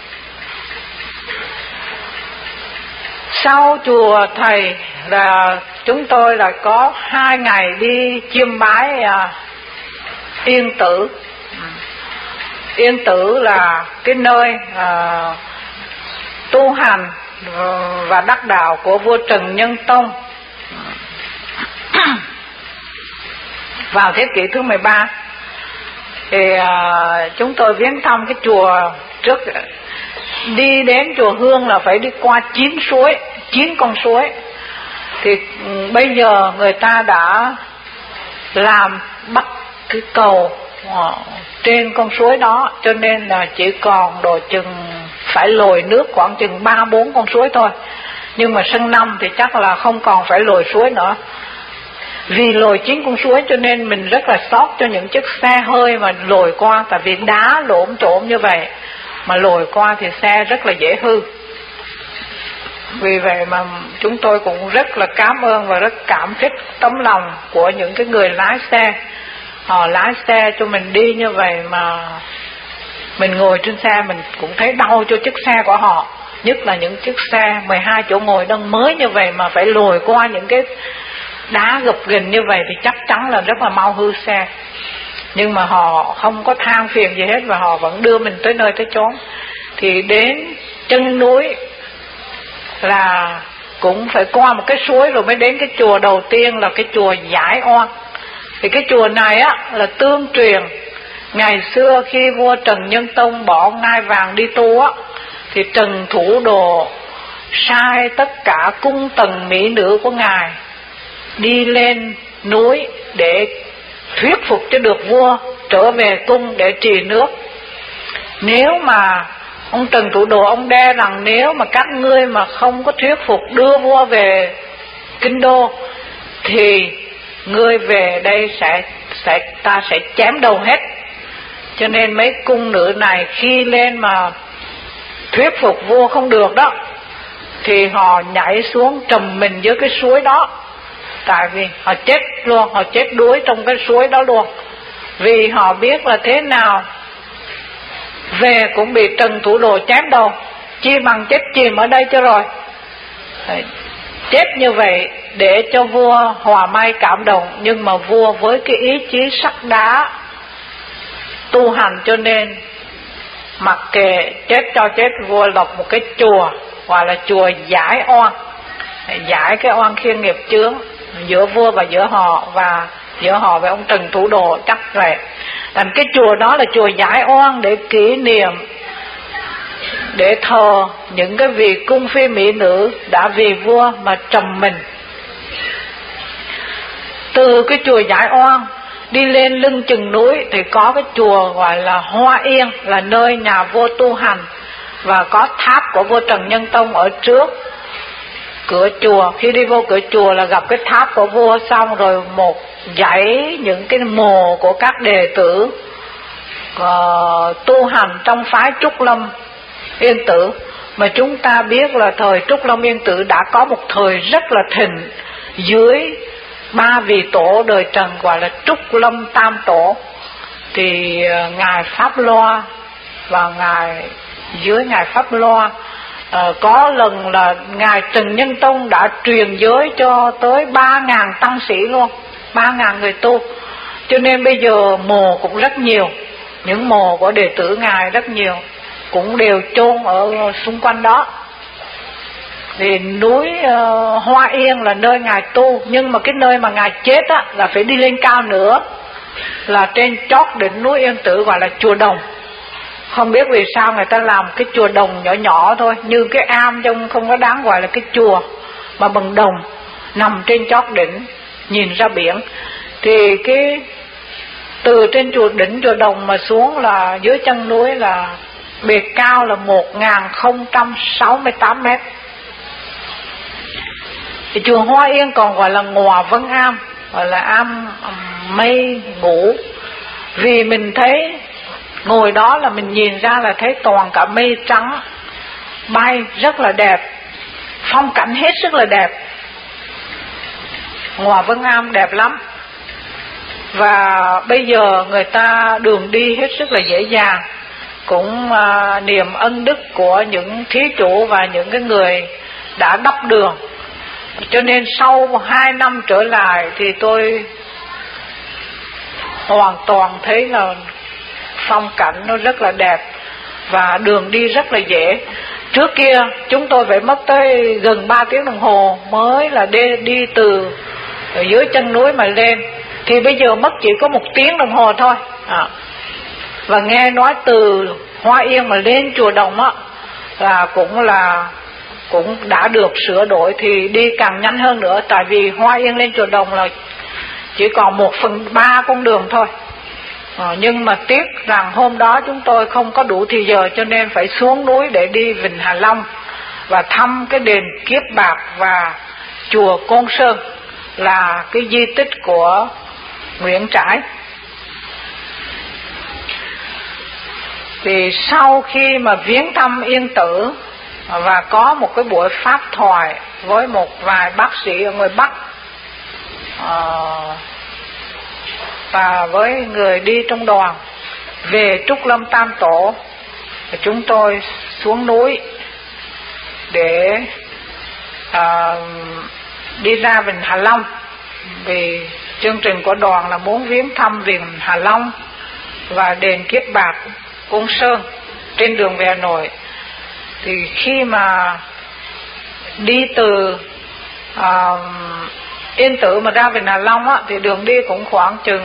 Sau chùa thầy là chúng tôi là có hai ngày đi chiêm bái à, Yên Tử. Yên Tử là cái nơi à, tu hành và đắc đạo của vua Trần Nhân Tông vào thế kỷ thứ mười ba. Thì à, chúng tôi viếng thăm cái chùa. Trước đi đến chùa Hương là phải đi qua chín suối, chín con suối. Thì um, bây giờ người ta đã làm bắt cái cầu uh, trên con suối đó, cho nên là chỉ còn độ chừng phải lồi nước khoảng chừng ba bốn con suối thôi. Nhưng mà sân năm thì chắc là không còn phải lồi suối nữa. Vì lồi chín con suối cho nên mình rất là sót cho những chiếc xe hơi mà lồi qua. Tại vì đá lổm trộm như vậy mà lồi qua thì xe rất là dễ hư. Vì vậy mà chúng tôi cũng rất là cảm ơn và rất cảm kích tấm lòng của những cái người lái xe. Họ lái xe cho mình đi như vậy mà mình ngồi trên xe mình cũng thấy đau cho chiếc xe của họ. Nhất là những chiếc xe mười hai chỗ ngồi đang mới như vậy mà phải lồi qua những cái đá gập ghềnh như vậy thì chắc chắn là rất là mau hư xe. Nhưng mà họ không có than phiền gì hết, và họ vẫn đưa mình tới nơi tới chốn. Thì đến chân núi là cũng phải qua một cái suối rồi mới đến cái chùa đầu tiên là cái chùa Giải Oan. Thì cái chùa này á là tương truyền ngày xưa khi vua Trần Nhân Tông bỏ ngai vàng đi tu á, thì Trần Thủ Độ sai tất cả cung tần mỹ nữ của ngài đi lên núi để thuyết phục cho được vua trở về cung để trì nước. Nếu mà ông Trần Thủ Độ ông đe rằng nếu mà các ngươi mà không có thuyết phục đưa vua về kinh đô thì ngươi về đây sẽ sẽ ta sẽ chém đầu hết. Cho nên mấy cung nữ này khi lên mà thuyết phục vua không được đó thì họ nhảy xuống trùm mình dưới cái suối đó. Tại vì họ chết luôn, họ chết đuối trong cái suối đó luôn. Vì họ biết là thế nào về cũng bị Trần Thủ Độ chém đầu, chi bằng chết chìm ở đây cho rồi. Chết như vậy để cho vua hòa may cảm động. Nhưng mà vua với cái ý chí sắt đá tu hành, cho nên mặc kệ chết cho chết, vua lập một cái chùa gọi là chùa giải oan, giải cái oan khiên nghiệp chướng giữa vua và giữa họ, và giữa họ với ông Trần Thủ Độ chắc vậy. Thành cái chùa đó là chùa giải oan để kỷ niệm, để thờ những cái vị cung phi mỹ nữ đã vì vua mà trầm mình. Từ cái chùa giải oan đi lên lưng chừng núi thì có cái chùa gọi là Hoa Yên, là nơi nhà vua tu hành, và có tháp của vua Trần Nhân Tông ở trước cửa chùa. Khi đi vô cửa chùa là gặp cái tháp của vua, xong rồi một dãy những cái mồ của các đệ tử uh, tu hành trong phái Trúc Lâm Yên Tử. Mà chúng ta biết là thời Trúc Lâm Yên Tử đã có một thời rất là thịnh dưới ba vị tổ đời Trần gọi là Trúc Lâm Tam Tổ. Thì uh, ngài Pháp Loa và ngài dưới ngài Pháp Loa uh, có lần là ngài Trần Nhân Tông đã truyền giới cho tới ba ngàn tăng sĩ luôn, ba ngàn người tu. Cho nên bây giờ mồ cũng rất nhiều, những mồ của đệ tử ngài rất nhiều, cũng đều chôn ở xung quanh đó. Thì núi uh, Hoa Yên là nơi ngài tu, nhưng mà cái nơi mà ngài chết á là phải đi lên cao nữa, là trên chót đỉnh núi Yên Tử gọi là chùa Đồng. Không biết vì sao người ta làm cái chùa đồng nhỏ nhỏ thôi, như cái am trông không có đáng gọi là cái chùa, mà bằng đồng nằm trên chót đỉnh nhìn ra biển. Thì cái từ trên chùa đỉnh chùa Đồng mà xuống là dưới chân núi là bề cao là một nghìn không trăm sáu mươi tám mét. Thì chùa Hoa Yên còn gọi là Ngòa Vân Am, gọi là am mây ngủ. Vì mình thấy ngồi đó là mình nhìn ra là thấy toàn cả mây trắng bay rất là đẹp, phong cảnh hết sức là đẹp. Ngòa Vân Am đẹp lắm. Và bây giờ người ta đường đi hết sức là dễ dàng, cũng à, niềm ân đức của những thí chủ và những cái người đã đắp đường. Cho nên sau hai năm trở lại thì tôi hoàn toàn thấy là phong cảnh nó rất là đẹp và đường đi rất là dễ. Trước kia chúng tôi phải mất tới gần ba tiếng đồng hồ mới là đi, đi từ ở dưới chân núi mà lên, thì bây giờ mất chỉ có một tiếng đồng hồ thôi. à. Và nghe nói từ Hoa Yên mà lên chùa Đồng á là cũng là cũng đã được sửa đổi thì đi càng nhanh hơn nữa. Tại vì Hoa Yên lên chùa Đồng là chỉ còn một phần ba con đường thôi. à, Nhưng mà tiếc rằng hôm đó chúng tôi không có đủ thì giờ, cho nên phải xuống núi để đi Vịnh Hạ Long và thăm cái đền Kiếp Bạc và chùa Côn Sơn, là cái di tích của Nguyễn Trãi. Thì sau khi mà viếng thăm Yên Tử và có một cái buổi pháp thoại với một vài bác sĩ ở người Bắc à, và với người đi trong đoàn về Trúc Lâm Tam Tổ, chúng tôi xuống núi để à, đi ra Vịnh Hạ Long. Vì chương trình của đoàn là muốn viếng thăm Vịnh Hạ Long và đền Kiếp Bạc, Côn Sơn trên đường về Hà Nội. Thì khi mà đi từ à, Yên Tử mà ra Vịnh Hạ Long á, thì đường đi cũng khoảng chừng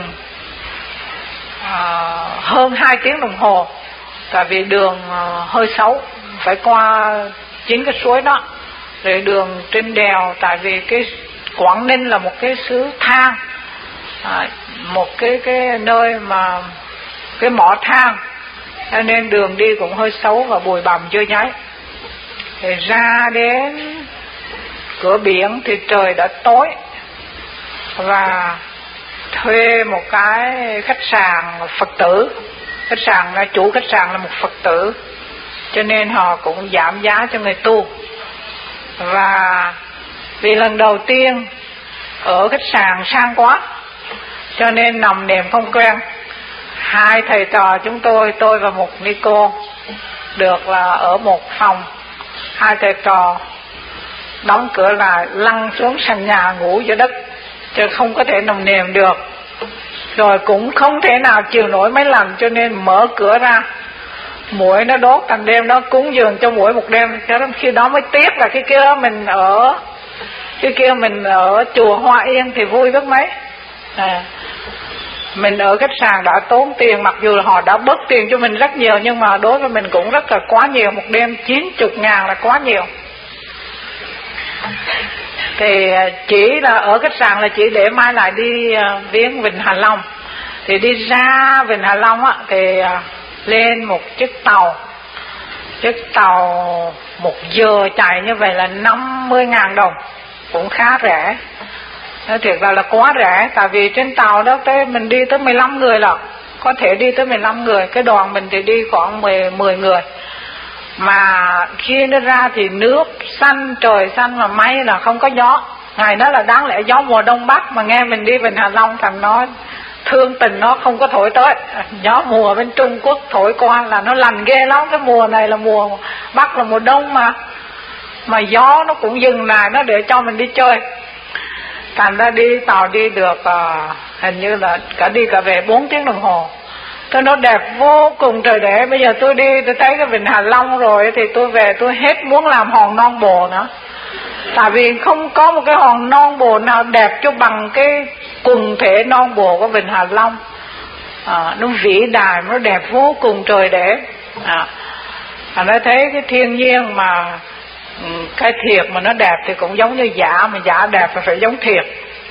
à, hơn hai tiếng đồng hồ. Tại vì đường à, hơi xấu, phải qua chín cái suối đó, rồi đường trên đèo. Tại vì cái Quảng Ninh là một cái xứ than, à, một cái cái nơi mà cái mỏ than, cho nên đường đi cũng hơi xấu và bụi bặm chưa nháy. Thì ra đến cửa biển thì trời đã tối, và thuê một cái khách sạn Phật tử. Khách sạn là chủ khách sạn là một Phật tử, cho nên họ cũng giảm giá cho người tu. Và vì lần đầu tiên ở khách sạn sang quá, cho nên nằm nệm không quen. Hai thầy trò chúng tôi, tôi và một ni cô, được là ở một phòng. Hai thầy trò đóng cửa lại, lăn xuống sàn nhà ngủ dưới đất, chứ không có thể nằm nệm được. Rồi cũng không thể nào chịu nổi mấy lần, cho nên mở cửa ra, muỗi nó đốt thành đêm đó, cúng dường cho muỗi một đêm. Cho đến khi đó mới tiếc là cái kia mình ở cái kia mình ở chùa Hoa Yên thì vui biết mấy. À, mình ở khách sạn đã tốn tiền, mặc dù là họ đã bớt tiền cho mình rất nhiều, nhưng mà đối với mình cũng rất là quá nhiều. Một đêm chín mươi ngàn là quá nhiều. Thì chỉ là ở khách sạn là chỉ để mai lại đi viếng Vịnh Hạ Long. Thì đi ra Vịnh Hạ Long á, thì lên một chiếc tàu. Chiếc tàu một giờ chạy như vậy là năm mươi ngàn đồng, cũng khá rẻ. Nói thiệt là là quá rẻ, tại vì trên tàu đó tới mình đi tới mười lăm người là có thể đi tới mười lăm người. Cái đoàn mình thì đi khoảng mười người. Mà khi nó ra thì nước xanh, trời xanh, mà may là không có gió. Ngày đó là đáng lẽ gió mùa đông bắc, mà nghe mình đi Vịnh Hạ Long thằng nó thương tình nó không có thổi tới. Gió mùa bên Trung Quốc thổi qua là nó lành ghê lắm. Cái mùa này là mùa bắc, là mùa đông mà mà gió nó cũng dừng lại, nó để cho mình đi chơi. Thành ra đi tàu đi được uh, hình như là cả đi cả về bốn tiếng đồng hồ. Tôi nó đẹp vô cùng trời để. Bây giờ tôi đi tôi thấy cái Vịnh Hạ Long rồi thì tôi về tôi hết muốn làm hòn non bồ nữa. Tại vì không có một cái hòn non bồ nào đẹp cho bằng cái quần thể non bồ của Vịnh Hạ Long. À, nó vĩ đại, nó đẹp vô cùng trời để. À, nó thấy cái thiên nhiên mà cái thiệt mà nó đẹp thì cũng giống như giả, mà giả đẹp là phải giống thiệt.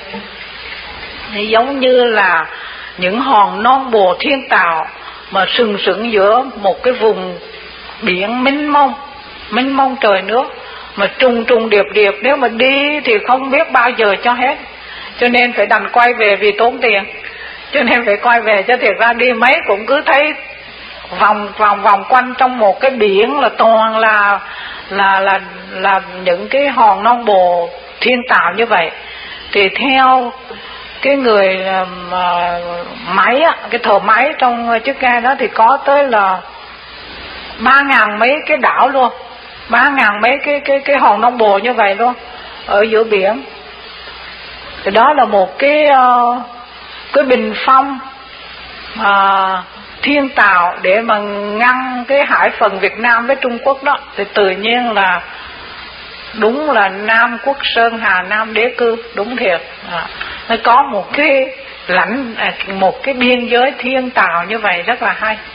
Thì giống như là những hòn non bồ thiên tạo mà sừng sững giữa một cái vùng biển mênh mông, mênh mông trời nước, mà trùng trùng điệp điệp, nếu mà đi thì không biết bao giờ cho hết. Cho nên phải đành quay về vì tốn tiền. Cho nên phải quay về, cho thiệt ra đi mấy cũng cứ thấy vòng vòng vòng quanh trong một cái biển là toàn là là là là những cái hòn non bồ thiên tạo như vậy. Thì theo cái người mà máy á, cái thợ máy trong chiếc ghe đó thì có tới là ba ngàn mấy cái đảo luôn, ba ngàn mấy cái cái cái hòn non bồ như vậy luôn ở giữa biển. Thì đó là một cái uh, cái bình phong uh, thiên tạo để mà ngăn cái hải phận Việt Nam với Trung Quốc đó. Thì tự nhiên là đúng là Nam Quốc Sơn Hà Nam đế cư, đúng thiệt. À, nó có một cái lãnh à, một cái biên giới thiên tạo như vậy rất là hay.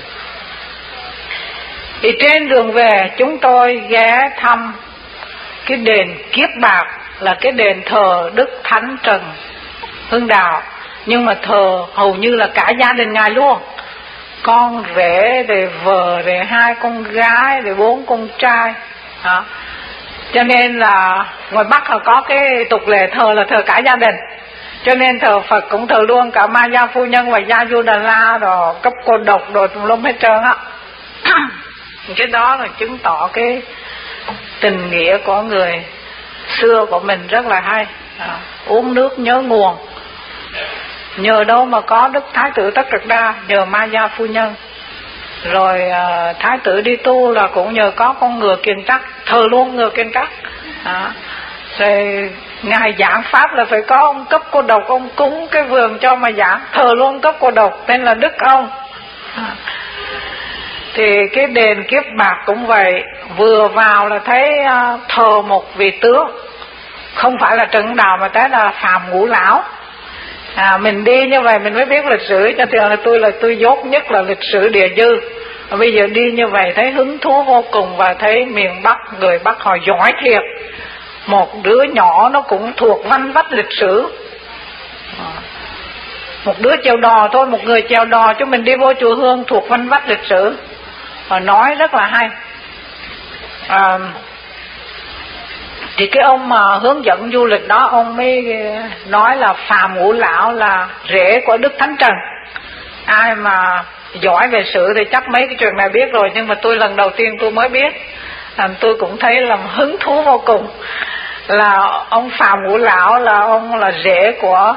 Thì trên đường về chúng tôi ghé thăm cái đền Kiếp Bạc, là cái đền thờ Đức Thánh Trần Hưng Đạo, nhưng mà thờ hầu như là cả gia đình ngài luôn, con rể rồi vợ rồi hai con gái rồi bốn con trai đó. Cho nên là ngoài Bắc họ có cái tục lệ thờ là thờ cả gia đình, cho nên thờ Phật cũng thờ luôn cả Ma Gia Phu Nhân và Gia Du Đà La rồi cấp cô độc rồi tùm lum hết trơn á. Cái đó là chứng tỏ cái tình nghĩa của người xưa của mình rất là hay. À, uống nước nhớ nguồn. Nhờ đâu mà có Đức Thái tử Tất Trật Đa? Nhờ Ma Gia Phu Nhân. Rồi à, Thái tử đi tu là cũng nhờ có con ngựa Kiền Trắc, thờ luôn ngựa Kiền Trắc. À, rồi ngài giảng pháp là phải có ông cấp cô độc, ông cúng cái vườn cho mà giảng, thờ luôn cấp cô độc, tên là Đức ông. À, thì cái đền Kiếp Bạc cũng vậy, vừa vào là thấy uh, thờ một vị tướng, không phải là Trần Đạo mà tới là Phạm Ngũ Lão. À, mình đi như vậy mình mới biết lịch sử, cho thường là tôi là tôi dốt nhất là lịch sử địa dư. Và bây giờ đi như vậy thấy hứng thú vô cùng, và thấy miền Bắc, người Bắc họ giỏi thiệt. Một đứa nhỏ nó cũng thuộc văn vách lịch sử. À, một đứa chèo đò thôi, một người chèo đò cho mình đi vô chùa Hương thuộc văn vách lịch sử, và nói rất là hay. À, thì cái ông mà hướng dẫn du lịch đó, ông mới nói là Phàm Ngũ Lão là rể của Đức Thánh Trần. Ai mà giỏi về sử thì chắc mấy cái chuyện này biết rồi, nhưng mà tôi lần đầu tiên tôi mới biết, à, tôi cũng thấy là hứng thú vô cùng. Là ông Phàm Ngũ Lão là ông là rể của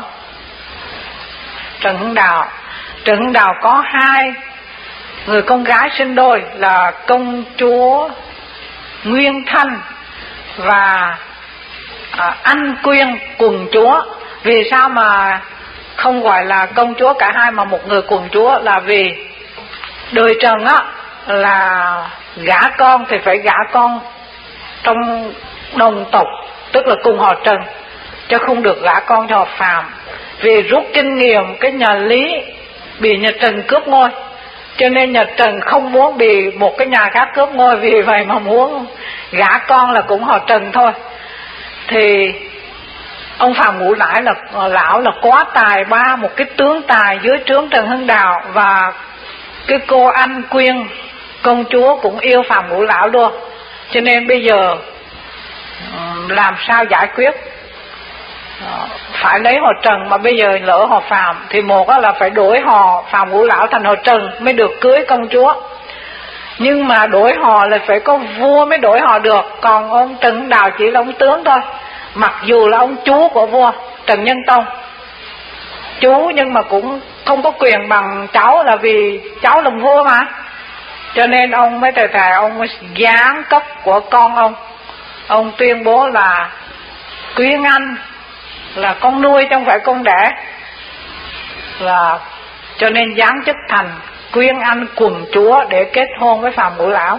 Trần Hưng Đạo. Trần Hưng Đạo có hai người con gái sinh đôi là công chúa Nguyên Thanh và à, Anh Quyên quần chúa. Vì sao mà không gọi là công chúa cả hai mà một người quần chúa? Là vì đời Trần á là gả con thì phải gả con trong đồng tộc, tức là cùng họ Trần, chứ không được gả con cho họ Phàm. Vì rút kinh nghiệm cái nhà Lý bị nhà Trần cướp ngôi, cho nên nhà Trần không muốn bị một cái nhà khác cướp ngôi, vì vậy mà muốn gả con là cũng họ Trần thôi. Thì ông Phàm Ngũ Lão là lão là quá tài ba, một cái tướng tài dưới trướng Trần Hưng Đạo, và cái cô Anh Quyên công chúa cũng yêu Phàm Ngũ Lão luôn. Cho nên bây giờ làm sao giải quyết? Phải lấy họ Trần, mà bây giờ lỡ họ Phàm thì một là phải đổi họ Phàm Ngũ Lão thành họ Trần mới được cưới công chúa. Nhưng mà đổi họ là phải có vua mới đổi họ được. Còn ông Trần Hưng Đạo chỉ là ông tướng thôi, mặc dù là ông chú của vua Trần Nhân Tông, chú nhưng mà cũng không có quyền bằng cháu, là vì cháu làm vua mà. Cho nên ông mới thề thề ông mới giáng cấp của con ông. Ông tuyên bố là Quyên Anh là con nuôi chứ không phải con đẻ, là cho nên giáng chức thành Quyên Anh quần chúa để kết hôn với Phàm Ngũ Lão.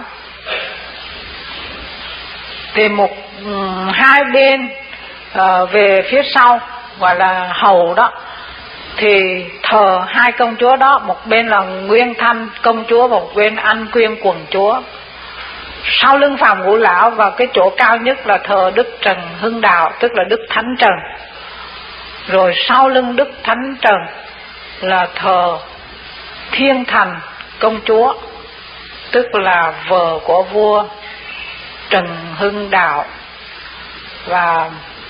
Thì một hai bên uh, về phía sau gọi là hầu đó thì thờ hai công chúa đó, một bên là Nguyên Thanh công chúa và một bên Anh Quyên quần chúa. Sau lưng Phàm Ngũ Lão và cái chỗ cao nhất là thờ Đức Trần Hưng Đạo, tức là Đức Thánh Trần. Rồi sau lưng Đức Thánh Trần là thờ Thiên Thành công chúa, tức là vợ của vua Trần Hưng Đạo. Và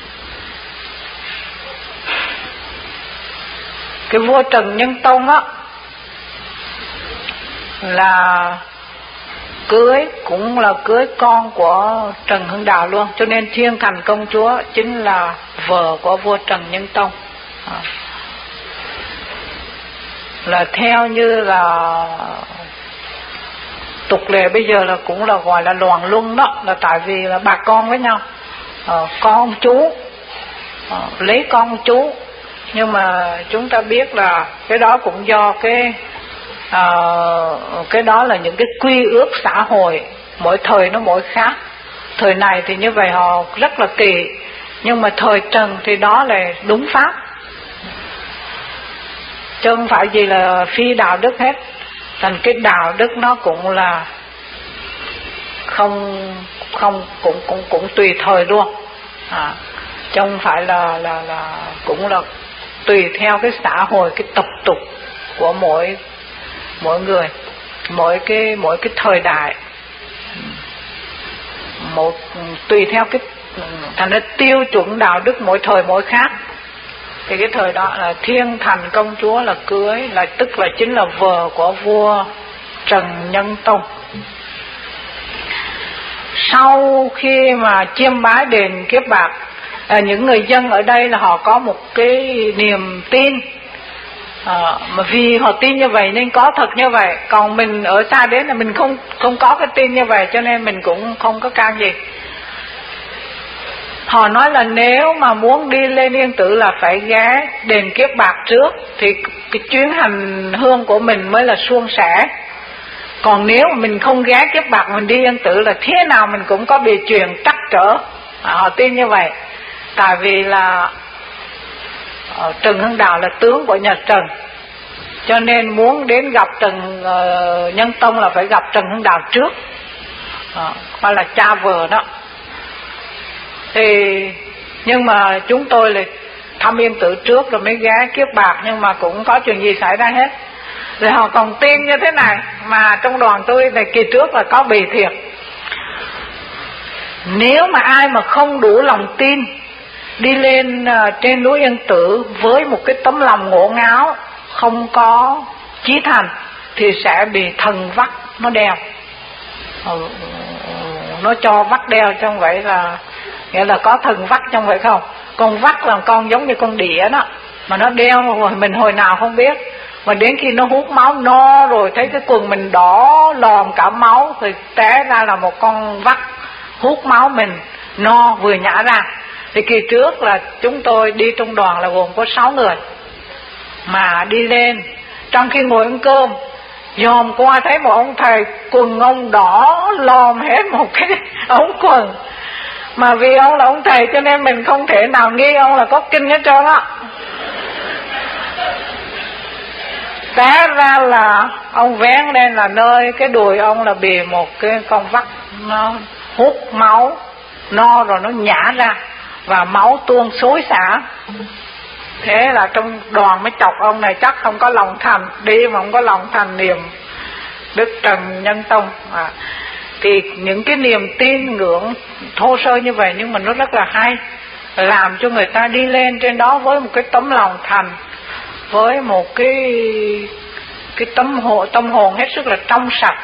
cái vua Trần Nhân Tông á là cưới cũng là cưới con của Trần Hưng Đạo luôn, cho nên Thiên Thành công chúa chính là vợ của vua Trần Nhân Tông. À, là theo như là tục lệ bây giờ là cũng là gọi là loạn luân đó, là tại vì là bà con với nhau, à, con chú, à, lấy con chú. Nhưng mà chúng ta biết là cái đó cũng do cái à, cái đó là những cái quy ước xã hội, mỗi thời nó mỗi khác. Thời này thì như vậy họ rất là kỳ, nhưng mà thời Trần thì đó là đúng pháp, chứ không phải gì là phi đạo đức hết. Thành cái đạo đức nó cũng là không không cũng cũng cũng tùy thời luôn, à, chứ không phải là là là cũng là tùy theo cái xã hội, cái tập tục của mỗi mỗi người, mỗi cái mỗi cái thời đại, một tùy theo cái thành ra tiêu chuẩn đạo đức mỗi thời mỗi khác. Thì cái thời đó là Thiên Thành công chúa là cưới, là tức là chính là vợ của vua Trần Nhân Tông. Sau khi mà chiêm bái đền Kiếp Bạc, à, những người dân ở đây là họ có một cái niềm tin, à, mà vì họ tin như vậy nên có thật như vậy. Còn mình ở xa đến là mình không không có cái tin như vậy, cho nên mình cũng không có can gì. Họ nói là nếu mà muốn đi lên Yên Tử là phải ghé đền Kiếp Bạc trước, thì cái chuyến hành hương của mình mới là suôn sẻ. Còn nếu mình không ghé Kiếp Bạc mình đi Yên Tử là thế nào mình cũng có bị truyền trắc trở, à, họ tin như vậy. Tại vì là uh, Trần Hưng Đạo là tướng của nhà Trần, cho nên muốn đến gặp Trần uh, Nhân Tông là phải gặp Trần Hưng Đạo trước, uh, hoặc là cha vợ đó. Thì nhưng mà chúng tôi là thăm Yên Tử trước rồi mới ghé Kiếp Bạc, nhưng mà cũng có chuyện gì xảy ra hết. Rồi họ còn tin như thế này, mà trong đoàn tôi này kỳ trước là có bị thiệt. Nếu mà ai mà không đủ lòng tin đi lên uh, trên núi Yên Tử với một cái tấm lòng ngộ ngáo, không có chí thành, thì sẽ bị thần vắt nó đeo. Nó cho vắt đeo, trong vậy là nghĩa là có thần vắt trong vậy không. Con vắt là con giống như con đĩa đó, mà nó đeo rồi mình hồi nào không biết, mà đến khi nó hút máu no rồi thấy cái quần mình đỏ lòm cả máu, thì té ra là một con vắt hút máu mình no vừa nhả ra. Thì kỳ trước là chúng tôi đi trong đoàn là gồm có sáu người, mà đi lên trong khi ngồi ăn cơm, dòm qua thấy một ông thầy quần ông đỏ lòm hết một cái ống quần, mà vì ông là ông thầy cho nên mình không thể nào nghi ông là có kinh hết trơn á. Té ra là ông vén lên là nơi cái đùi ông là bị một cái con vắt nó hút máu no rồi nó nhả ra, và máu tuôn xối xả. Thế là trong đoàn mới chọc ông này chắc không có lòng thành, đi mà không có lòng thành niệm Đức Trần Nhân Tông. à, Thì những cái niềm tin ngưỡng thô sơ như vậy nhưng mà nó rất là hay, làm cho người ta đi lên trên đó với một cái tấm lòng thành, với một cái cái tâm hồn tâm hồn hết sức là trong sạch.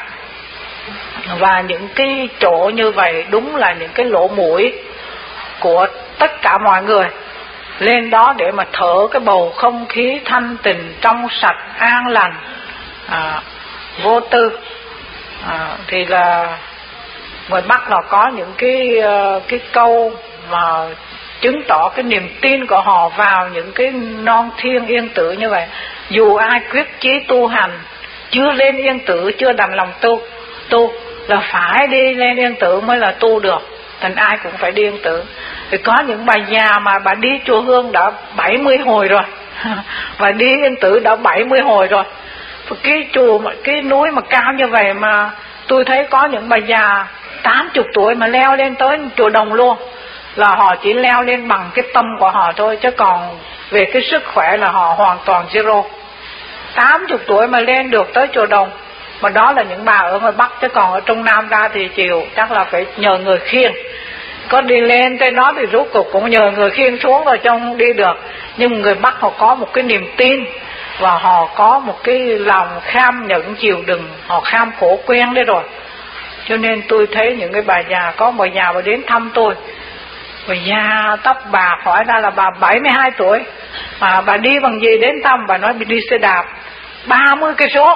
Và những cái chỗ như vậy đúng là những cái lỗ mũi của tất cả mọi người lên đó để mà thở cái bầu không khí thanh tịnh trong sạch an lành, à, vô tư. à, thì là ngoài Bắc là có những cái cái câu mà chứng tỏ cái niềm tin của họ vào những cái non thiên Yên Tử như vậy. Dù ai quyết chí tu hành, chưa lên Yên Tử, chưa đành lòng tu tu là phải đi lên Yên Tử mới là tu được. Thành ai cũng phải đi Yên Tử. Thì có những bà già mà bà đi chùa Hương đã bảy mươi hồi rồi và đi Yên Tử đã bảy mươi hồi rồi. Cái chùa, cái núi mà cao như vậy mà tôi thấy có những bà già tám mươi tuổi mà leo lên tới chùa Đồng luôn, là họ chỉ leo lên bằng cái tâm của họ thôi, chứ còn về cái sức khỏe là họ hoàn toàn zero. Tám mươi tuổi mà lên được tới chùa Đồng, mà đó là những bà ở ngoài Bắc, chứ còn ở trong Nam ra thì chịu, chắc là phải nhờ người khiêng. Có đi lên trên đó thì rốt cuộc cũng nhờ người khiêng xuống rồi trong đi được. Nhưng người Bắc họ có một cái niềm tin, và họ có một cái lòng kham nhẫn chịu đựng, họ kham khổ quen đấy rồi. Cho nên tôi thấy những cái bà già, có bà già mà đến thăm tôi, bà già tóc bạc, hỏi ra là bà bảy mươi hai tuổi, mà bà đi bằng gì đến thăm, bà nói đi xe đạp ba mươi cây số.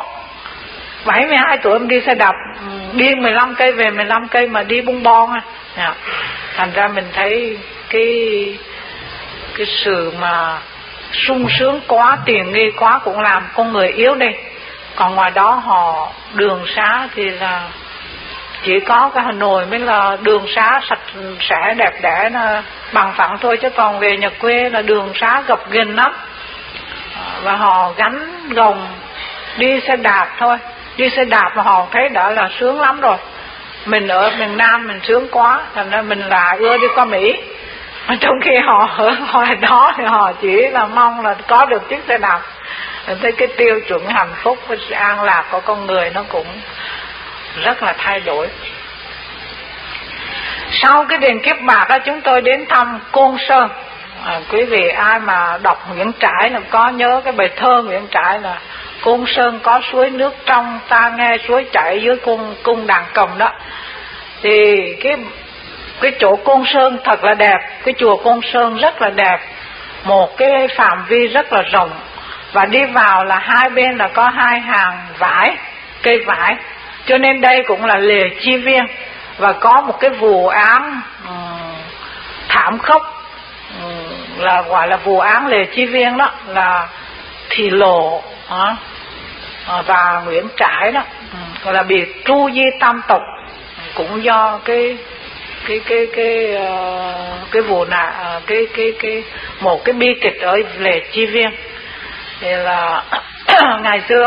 bảy mươi hai tuổi mà đi xe đạp, đi mười lăm cây về mười lăm cây mà đi bung bon à. Thành ra mình thấy cái cái sự mà sung sướng quá, tiền nghi quá cũng làm con người yếu đi. Còn ngoài đó họ đường xá thì là chỉ có cái Hà Nội mới là đường xá sạch sẽ đẹp đẽ bằng phẳng thôi, chứ còn về nhà quê là đường xá gập ghềnh lắm. Và họ gánh gồng đi xe đạp thôi, đi xe đạp mà họ thấy đã là sướng lắm rồi. Mình ở miền Nam mình sướng quá, thành ra mình là ưa đi qua Mỹ. Mà trong khi họ ở ngoài đó thì họ chỉ là mong là có được chiếc xe đạp. Mình thấy cái tiêu chuẩn hạnh phúc với sự an lạc của con người nó cũng rất là thay đổi. Sau cái đền Kiếp Bạc đó, chúng tôi đến thăm Côn Sơn. à, Quý vị ai mà đọc Nguyễn Trãi là có nhớ cái bài thơ Nguyễn Trãi là Côn Sơn có suối nước trong, ta nghe suối chảy dưới cung, cung đàn cầm đó. Thì cái cái chỗ Côn Sơn thật là đẹp, cái chùa Côn Sơn rất là đẹp, một cái phạm vi rất là rộng, và đi vào là hai bên là có hai hàng vải, cây vải, cho nên đây cũng là lề chi viên. Và có một cái vụ án um, thảm khốc, um, là gọi là vụ án lề chi viên đó, là Thị Lộ uh, và Nguyễn Trãi đó, um, là bị tru di tam tộc, cũng do cái cái cái cái uh, cái vụ nạ uh, cái cái cái một cái bi kịch ở lề chi viên. Thì là ngày xưa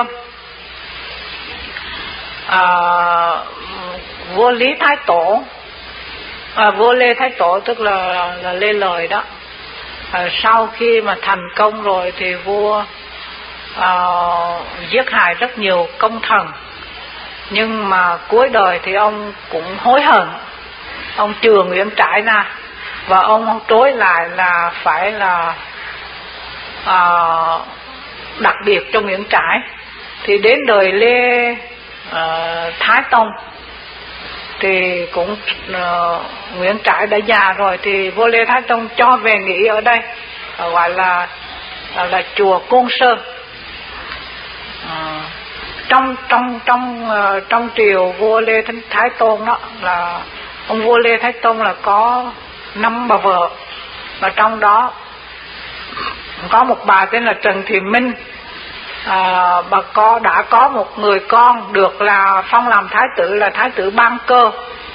uh, vua Lý Thái Tổ, à, vua Lê Thái Tổ tức là là Lê Lợi đó, à, sau khi mà thành công rồi thì vua à, giết hại rất nhiều công thần, nhưng mà cuối đời thì ông cũng hối hận, ông chừa Nguyễn Trãi ra và ông trối lại là phải là à, đặc biệt cho Nguyễn Trãi. Thì đến đời Lê à, Thái Tông thì cũng uh, Nguyễn Trãi đã già rồi thì vua Lê Thái Tông cho về nghỉ ở đây, uh, gọi là là, là chùa Côn Sơn. Uh, trong trong trong uh, trong triều vua Lê Thái Tôn đó là ông vua Lê Thái Tôn là có năm bà vợ, và trong đó có một bà tên là Trần Thị Minh. À, bà có đã có một người con được là phong làm thái tử là thái tử Ban Cơ,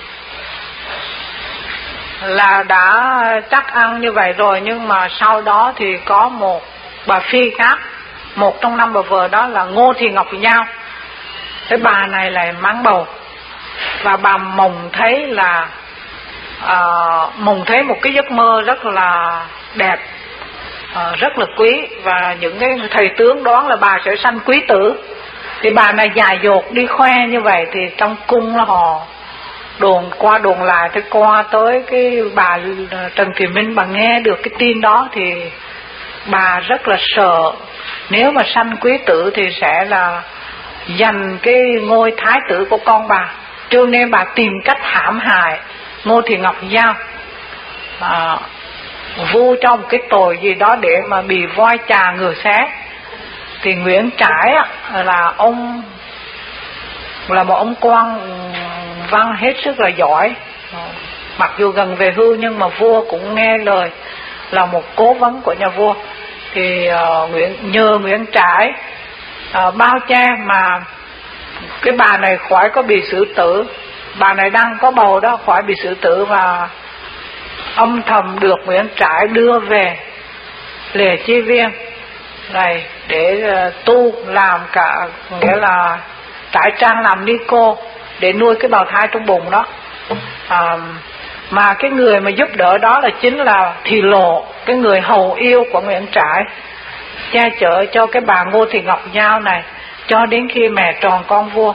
là đã chắc ăn như vậy rồi, nhưng mà sau đó thì có một bà phi khác, một trong năm bà vợ đó là Ngô Thị Ngọc Giao. Cái bà này lại mang bầu và bà mộng thấy là à, mộng thấy một cái giấc mơ rất là đẹp, À, rất là quý, và những cái thầy tướng đoán là bà sẽ sanh quý tử. Thì bà này dài dột đi khoe như vậy thì trong cung là họ đồn qua đồn lại, thì qua tới cái bà Trần Thị Minh, bà nghe được cái tin đó thì bà rất là sợ, nếu mà sanh quý tử thì sẽ là giành cái ngôi thái tử của con bà, cho nên bà tìm cách hãm hại Ngô Thị Ngọc Giao, à, vu trong một cái tội gì đó để mà bị voi chà ngựa xé. Thì Nguyễn Trãi là ông là một ông quan văn hết sức là giỏi, mặc dù gần về hưu nhưng mà vua cũng nghe lời, là một cố vấn của nhà vua. Thì uh, Nguyễn nhờ Nguyễn Trãi uh, bao che mà cái bà này khỏi có bị xử tử, bà này đang có bầu đó, khỏi bị xử tử, và âm thầm được Nguyễn Trãi đưa về Lệ Chi Viên này để uh, tu làm cả, nghĩa là trải trang làm ni cô để nuôi cái bào thai trong bụng đó. À, mà cái người mà giúp đỡ đó là chính là Thì Lộ, cái người hầu yêu của Nguyễn Trãi, che chở cho cái bà Ngô Thị Ngọc Giao này cho đến khi mẹ tròn con vua.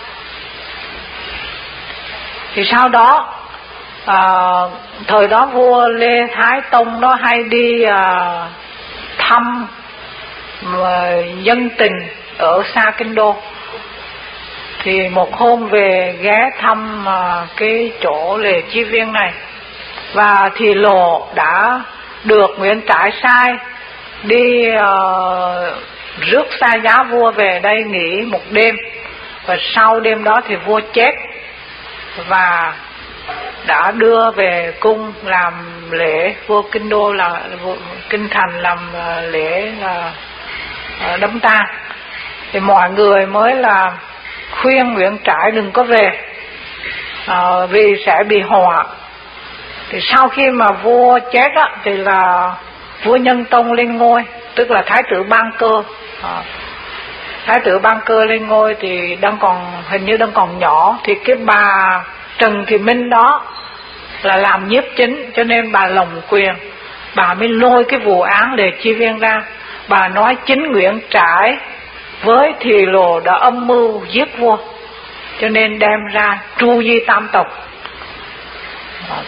Thì sau đó à, thời đó vua Lê Thái Tông đó hay đi à, thăm à, dân tình ở xa Kinh Đô. Thì một hôm về ghé thăm à, cái chỗ Lệ Chi Viên này, và Thì Lộ đã được Nguyễn Trãi sai đi uh, rước xa giá vua về đây nghỉ một đêm, và sau đêm đó thì vua chết và đã đưa về cung làm lễ, vua Kinh Đô là vua, Kinh Thành làm uh, lễ là uh, đấm tang. Thì mọi người mới là khuyên Nguyễn Trãi đừng có về uh, vì sẽ bị họa. Thì sau khi mà vua chết á, thì là vua Nhân Tông lên ngôi, tức là thái tử Ban Cơ. À, thái tử Ban Cơ lên ngôi thì đang còn, hình như đang còn nhỏ, thì cái bà Trần Thị Minh đó là làm nhiếp chính, cho nên bà lồng quyền, bà mới lôi cái vụ án Lệ Chi Viên ra. Bà nói chính Nguyễn Trãi với Thì Lộ đã âm mưu giết vua, cho nên đem ra tru di tam tộc. À,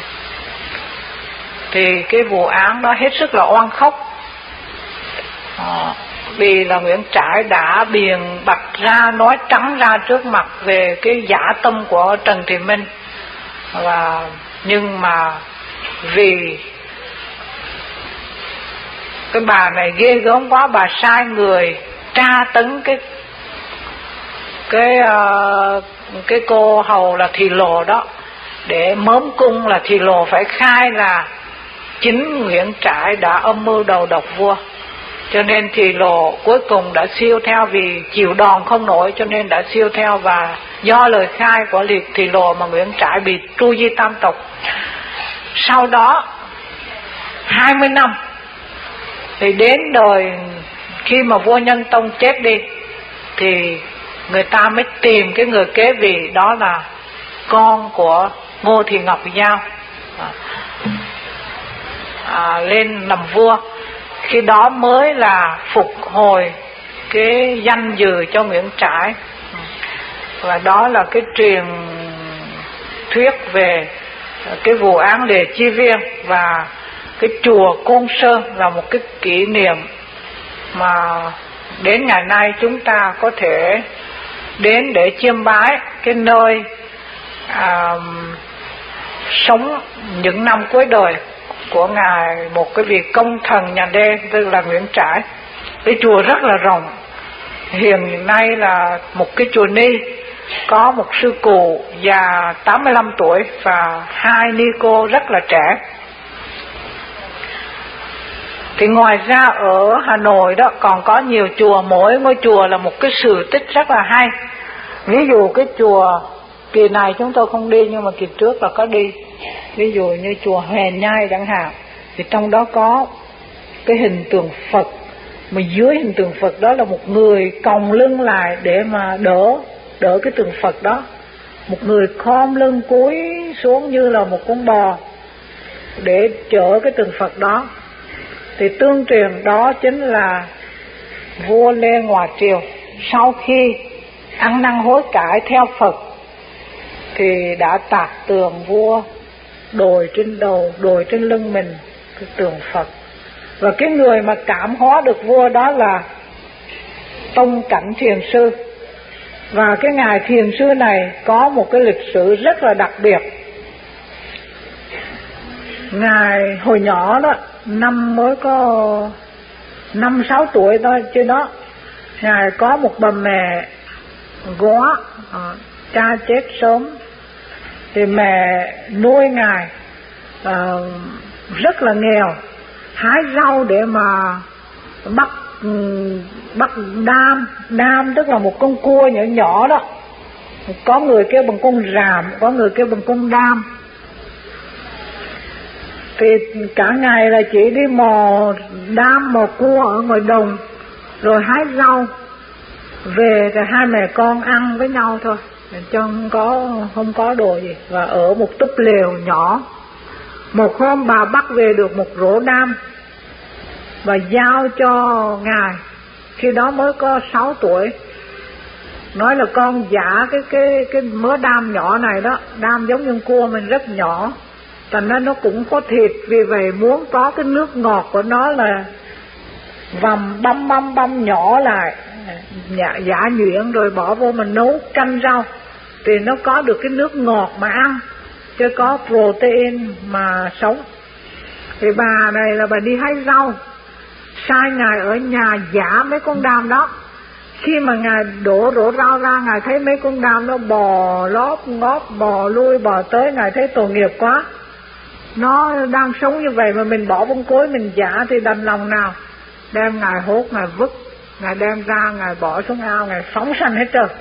thì cái vụ án đó hết sức là oan khóc, à, vì là Nguyễn Trãi đã biện bạch ra, nói trắng ra trước mặt về cái dã tâm của Trần Thị Minh. Và nhưng mà vì cái bà này ghê gớm quá, bà sai người tra tấn cái cái uh, cái cô hầu là Thì Lộ đó, để mớm cung là Thì Lộ phải khai là chính Nguyễn Trãi đã âm mưu đầu độc vua. Cho nên Thì Lộ cuối cùng đã siêu theo, vì chịu đòn không nổi cho nên đã siêu theo, và do lời khai của Thì Lộ mà Nguyễn Trãi bị tru di tam tộc. Sau đó hai mươi năm thì đến đời khi mà vua Nhân Tông chết đi, thì người ta mới tìm cái người kế vị, đó là con của Ngô Thị Ngọc Giao. à, lên làm vua. Khi đó mới là phục hồi cái danh dự cho Nguyễn Trãi. Và đó là cái truyền thuyết về cái vụ án Lê Chi Viên. Và cái chùa Côn Sơn là một cái kỷ niệm mà đến ngày nay chúng ta có thể đến để chiêm bái cái nơi à, sống những năm cuối đời của ngài, một cái vị công thần nhà Đê tức là Nguyễn Trãi. Cái chùa rất là rộng, hiện nay là một cái chùa ni, có một sư cụ già tám mươi lăm tuổi và hai ni cô rất là trẻ. Thì ngoài ra ở Hà Nội đó còn có nhiều chùa, mỗi ngôi chùa là một cái sự tích rất là hay. Ví dụ cái chùa kỳ này chúng tôi không đi nhưng mà kỳ trước là có đi, ví dụ như chùa Huyền Nhai chẳng hạn, thì trong đó có cái hình tượng Phật, mà dưới hình tượng Phật đó là một người còng lưng lại để mà đỡ đỡ cái tượng Phật đó, một người khom lưng cúi xuống như là một con bò để chở cái tượng Phật đó. Thì tương truyền đó chính là vua Lê Ngoại Triều sau khi ăn năn hối cải theo Phật thì đã tạc tượng vua đồi trên đầu, đồi trên lưng mình cái tượng Phật. Và cái người mà cảm hóa được vua đó là Tông Cảnh Thiền Sư. Và cái ngài Thiền Sư này có một cái lịch sử rất là đặc biệt. Ngài hồi nhỏ đó, năm mới có năm sáu tuổi thôi chứ đó, ngài có một bà mẹ góa, à, cha chết sớm, thì mẹ nuôi ngài à, rất là nghèo, hái rau để mà bắt bắt đam đam tức là một con cua nhỏ nhỏ đó, có người kêu bằng con ràm, có người kêu bằng con đam. Thì cả ngày là chỉ đi mò đam mò cua ở ngoài đồng, rồi hái rau về thì hai mẹ con ăn với nhau thôi, chứ không có không có đồ gì. Và ở một túp lều nhỏ, một hôm bà bắt về được một rổ đam và giao cho ngài, khi đó mới có sáu tuổi, nói là con giả cái cái cái mớ đam nhỏ này đó, đam giống như cua mình rất nhỏ, thành ra nó cũng có thịt, vì vậy muốn có cái nước ngọt của nó là vằm băm băm băm nhỏ lại, giả, giả nhuyễn rồi bỏ vô mình nấu canh rau thì nó có được cái nước ngọt mà ăn, chứ có protein mà sống. Thì bà này là bà đi hái rau, sai ngài ở nhà giả mấy con đam đó. Khi mà ngài đổ rổ rau ra, ngài thấy mấy con đam nó bò lóp ngóp, bò lui bò tới, ngài thấy tội nghiệp quá, nó đang sống như vậy mà mình bỏ bông cối mình giả thì đành lòng nào. Đem ngài hốt, ngài vứt, ngài đem ra, ngài bỏ xuống ao, ngài phóng sanh hết trơn.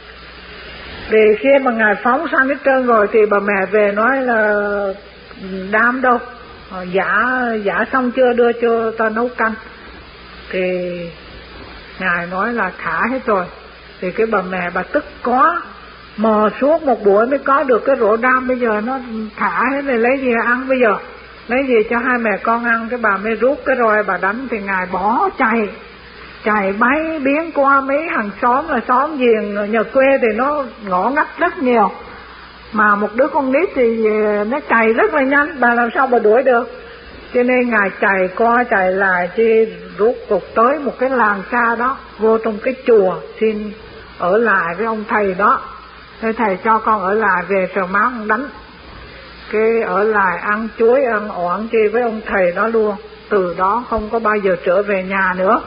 Thì khi mà ngài phóng sanh hết trơn rồi thì bà mẹ về nói là đam đâu, giả giả xong chưa, đưa cho ta nấu canh. Thì ngài nói là thả hết rồi. Thì cái bà mẹ bà tức quá, mò suốt một buổi mới có được cái rổ đam, bây giờ nó thả hết rồi, lấy gì ăn bây giờ, lấy gì cho hai mẹ con ăn. Cái bà mới rút cái roi bà đánh, thì ngài bỏ chạy chạy bay biến qua mấy hàng xóm, là xóm giềng nhà quê thì nó ngõ ngách rất nhiều, mà một đứa con nít thì nó chạy rất là nhanh, bà làm sao bà đuổi được. Cho nên ngài chạy qua chạy lại, chứ rút cuộc tới một cái làng xa đó, vô trong cái chùa xin ở lại với ông thầy đó. Thế thầy cho con ở lại, về sờ máu ông đánh, cái ở lại ăn chuối ăn oản chi với ông thầy đó luôn. Từ đó không có bao giờ trở về nhà nữa.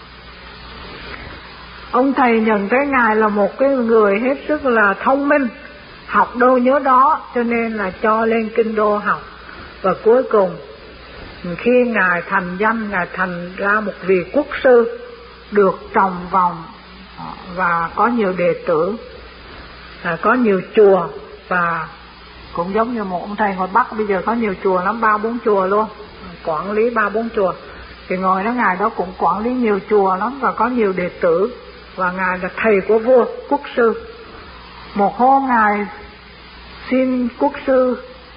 Ông thầy nhận thấy ngài là một cái người hết sức là thông minh, học đâu nhớ đó, cho nên là cho lên kinh đô học. Và cuối cùng khi ngài thành danh, ngài thành ra một vị quốc sư, được trồng vòng và có nhiều đệ tử, có nhiều chùa, và cũng giống như một ông thầy ngoài Bắc bây giờ có nhiều chùa lắm, ba bốn chùa luôn, quản lý ba bốn chùa. Thì ngồi đó ngài đó cũng quản lý nhiều chùa lắm và có nhiều đệ tử, và ngài là thầy của vua, quốc sư. Một hôm ngài xin quốc sư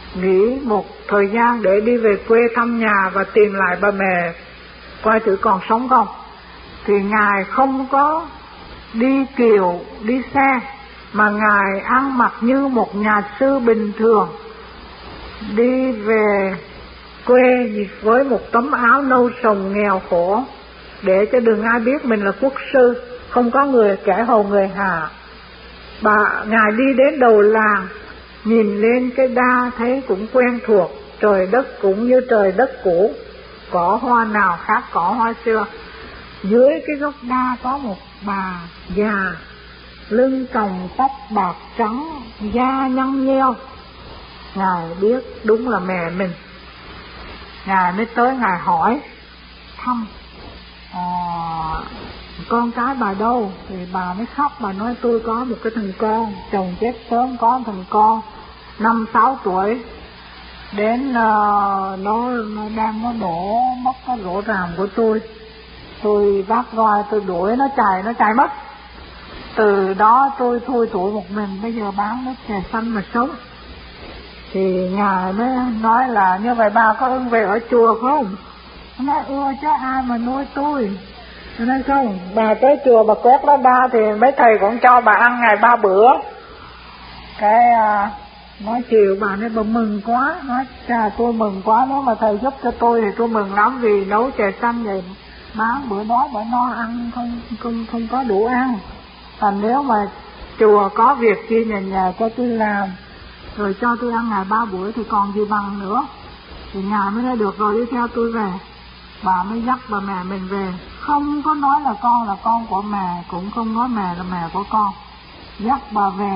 nghỉ một thời gian để đi về quê thăm nhà và tìm lại bà mẹ coi thử còn sống không, thì Ngài không có đi kiệu, đi xe, mà Ngài ăn mặc như một nhà sư bình thường, đi về quê với một tấm áo nâu sồng nghèo khổ, để cho đừng ai biết mình là quốc sư, không có người kẻ hầu người hạ. Bà Ngài đi đến đầu làng, nhìn lên cái đa thấy cũng quen thuộc, trời đất cũng như trời đất cũ, cỏ hoa nào khác cỏ hoa xưa. Dưới cái gốc đa có một bà già, lưng còng tóc bạc trắng, da nhăn nheo. Ngài biết đúng là mẹ mình. Ngài mới tới Ngài hỏi thăm, à, con cái bà đâu? Thì bà mới khóc, bà nói tôi có một cái thằng con, chồng chết sớm, có thằng con năm sáu tuổi, đến uh, nó, nó đang nó đổ mất cái rổ ràm của tôi, tôi vác roi tôi đuổi nó chạy, nó chạy mất. Từ đó tôi thui thủi một mình, bây giờ bán nước chè xanh mà sống. Thì Ngài mới nói là như vậy bà có ưng về ở chùa không? Nó nói ưa chứ ai mà nuôi tôi. Nó nói không, bà tới chùa bà quét lá đa thì mấy thầy cũng cho bà ăn ngày ba bữa. Cái à, nói chiều bà nói bà mừng quá, nói cha tôi mừng quá, nếu mà thầy giúp cho tôi thì tôi mừng lắm, vì nấu chè xanh vậy bán bữa đói bữa no ăn không không không có đủ ăn. Còn nếu mà chùa có việc chi nhà nhà cho tôi làm, rồi cho tôi ăn ngày ba buổi thì còn gì bằng nữa. Thì Ngài mới nói được rồi, đi theo tôi về. Bà mới dắt bà mẹ mình về, không có nói là con là con của mẹ, cũng không nói mẹ là mẹ của con. Dắt bà về,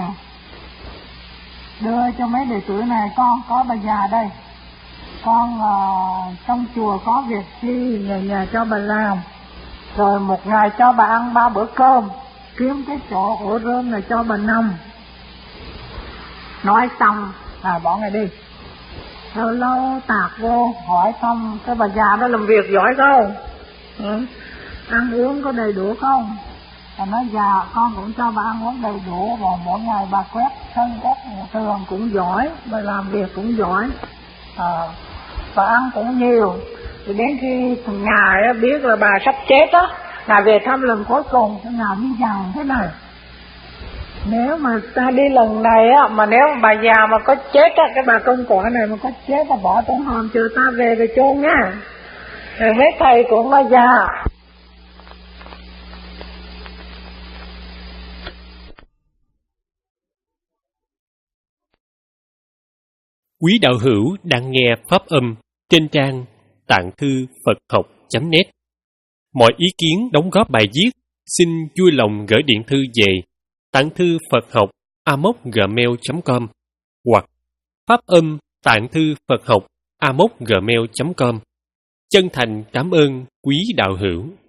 đưa cho mấy đệ tử này, con có bà già đây, con uh, trong chùa có việc chi nhà nhà cho bà làm, rồi một ngày cho bà ăn ba bữa cơm, kiếm cái chỗ ổ rơm này cho bà nằm. Nói xong là bỏ Ngài đi. Lâu lâu tạc vô hỏi xong, cái bà già đó làm việc giỏi không? Ừ. Ăn uống có đầy đủ không? Bà nói già con cũng cho bà ăn uống đầy đủ, và mỗi ngày bà quét sân quét tường cũng giỏi, bà làm việc cũng giỏi, à, bà ăn cũng nhiều. Thì đến khi thằng Ngài biết là bà sắp chết á, Ngài về thăm lần cuối cùng, thằng Ngài mới dằn thế này: nếu mà ta đi lần này á, mà nếu mà bà già mà có chết á, cái bà công quả này mà có chết là bỏ trong hòm chờ ta về về chôn nha. Rồi mấy thầy cũng nói già. Quý đạo hữu đang nghe pháp âm trên trang tạng thư Phật học chấm net. Mọi ý kiến đóng góp bài viết xin vui lòng gửi điện thư về tạng thư Phật học a m o c gmail chấm com hoặc pháp âm tạng thư Phật học a m o c gmail chấm com. Chân thành cảm ơn quý đạo hữu.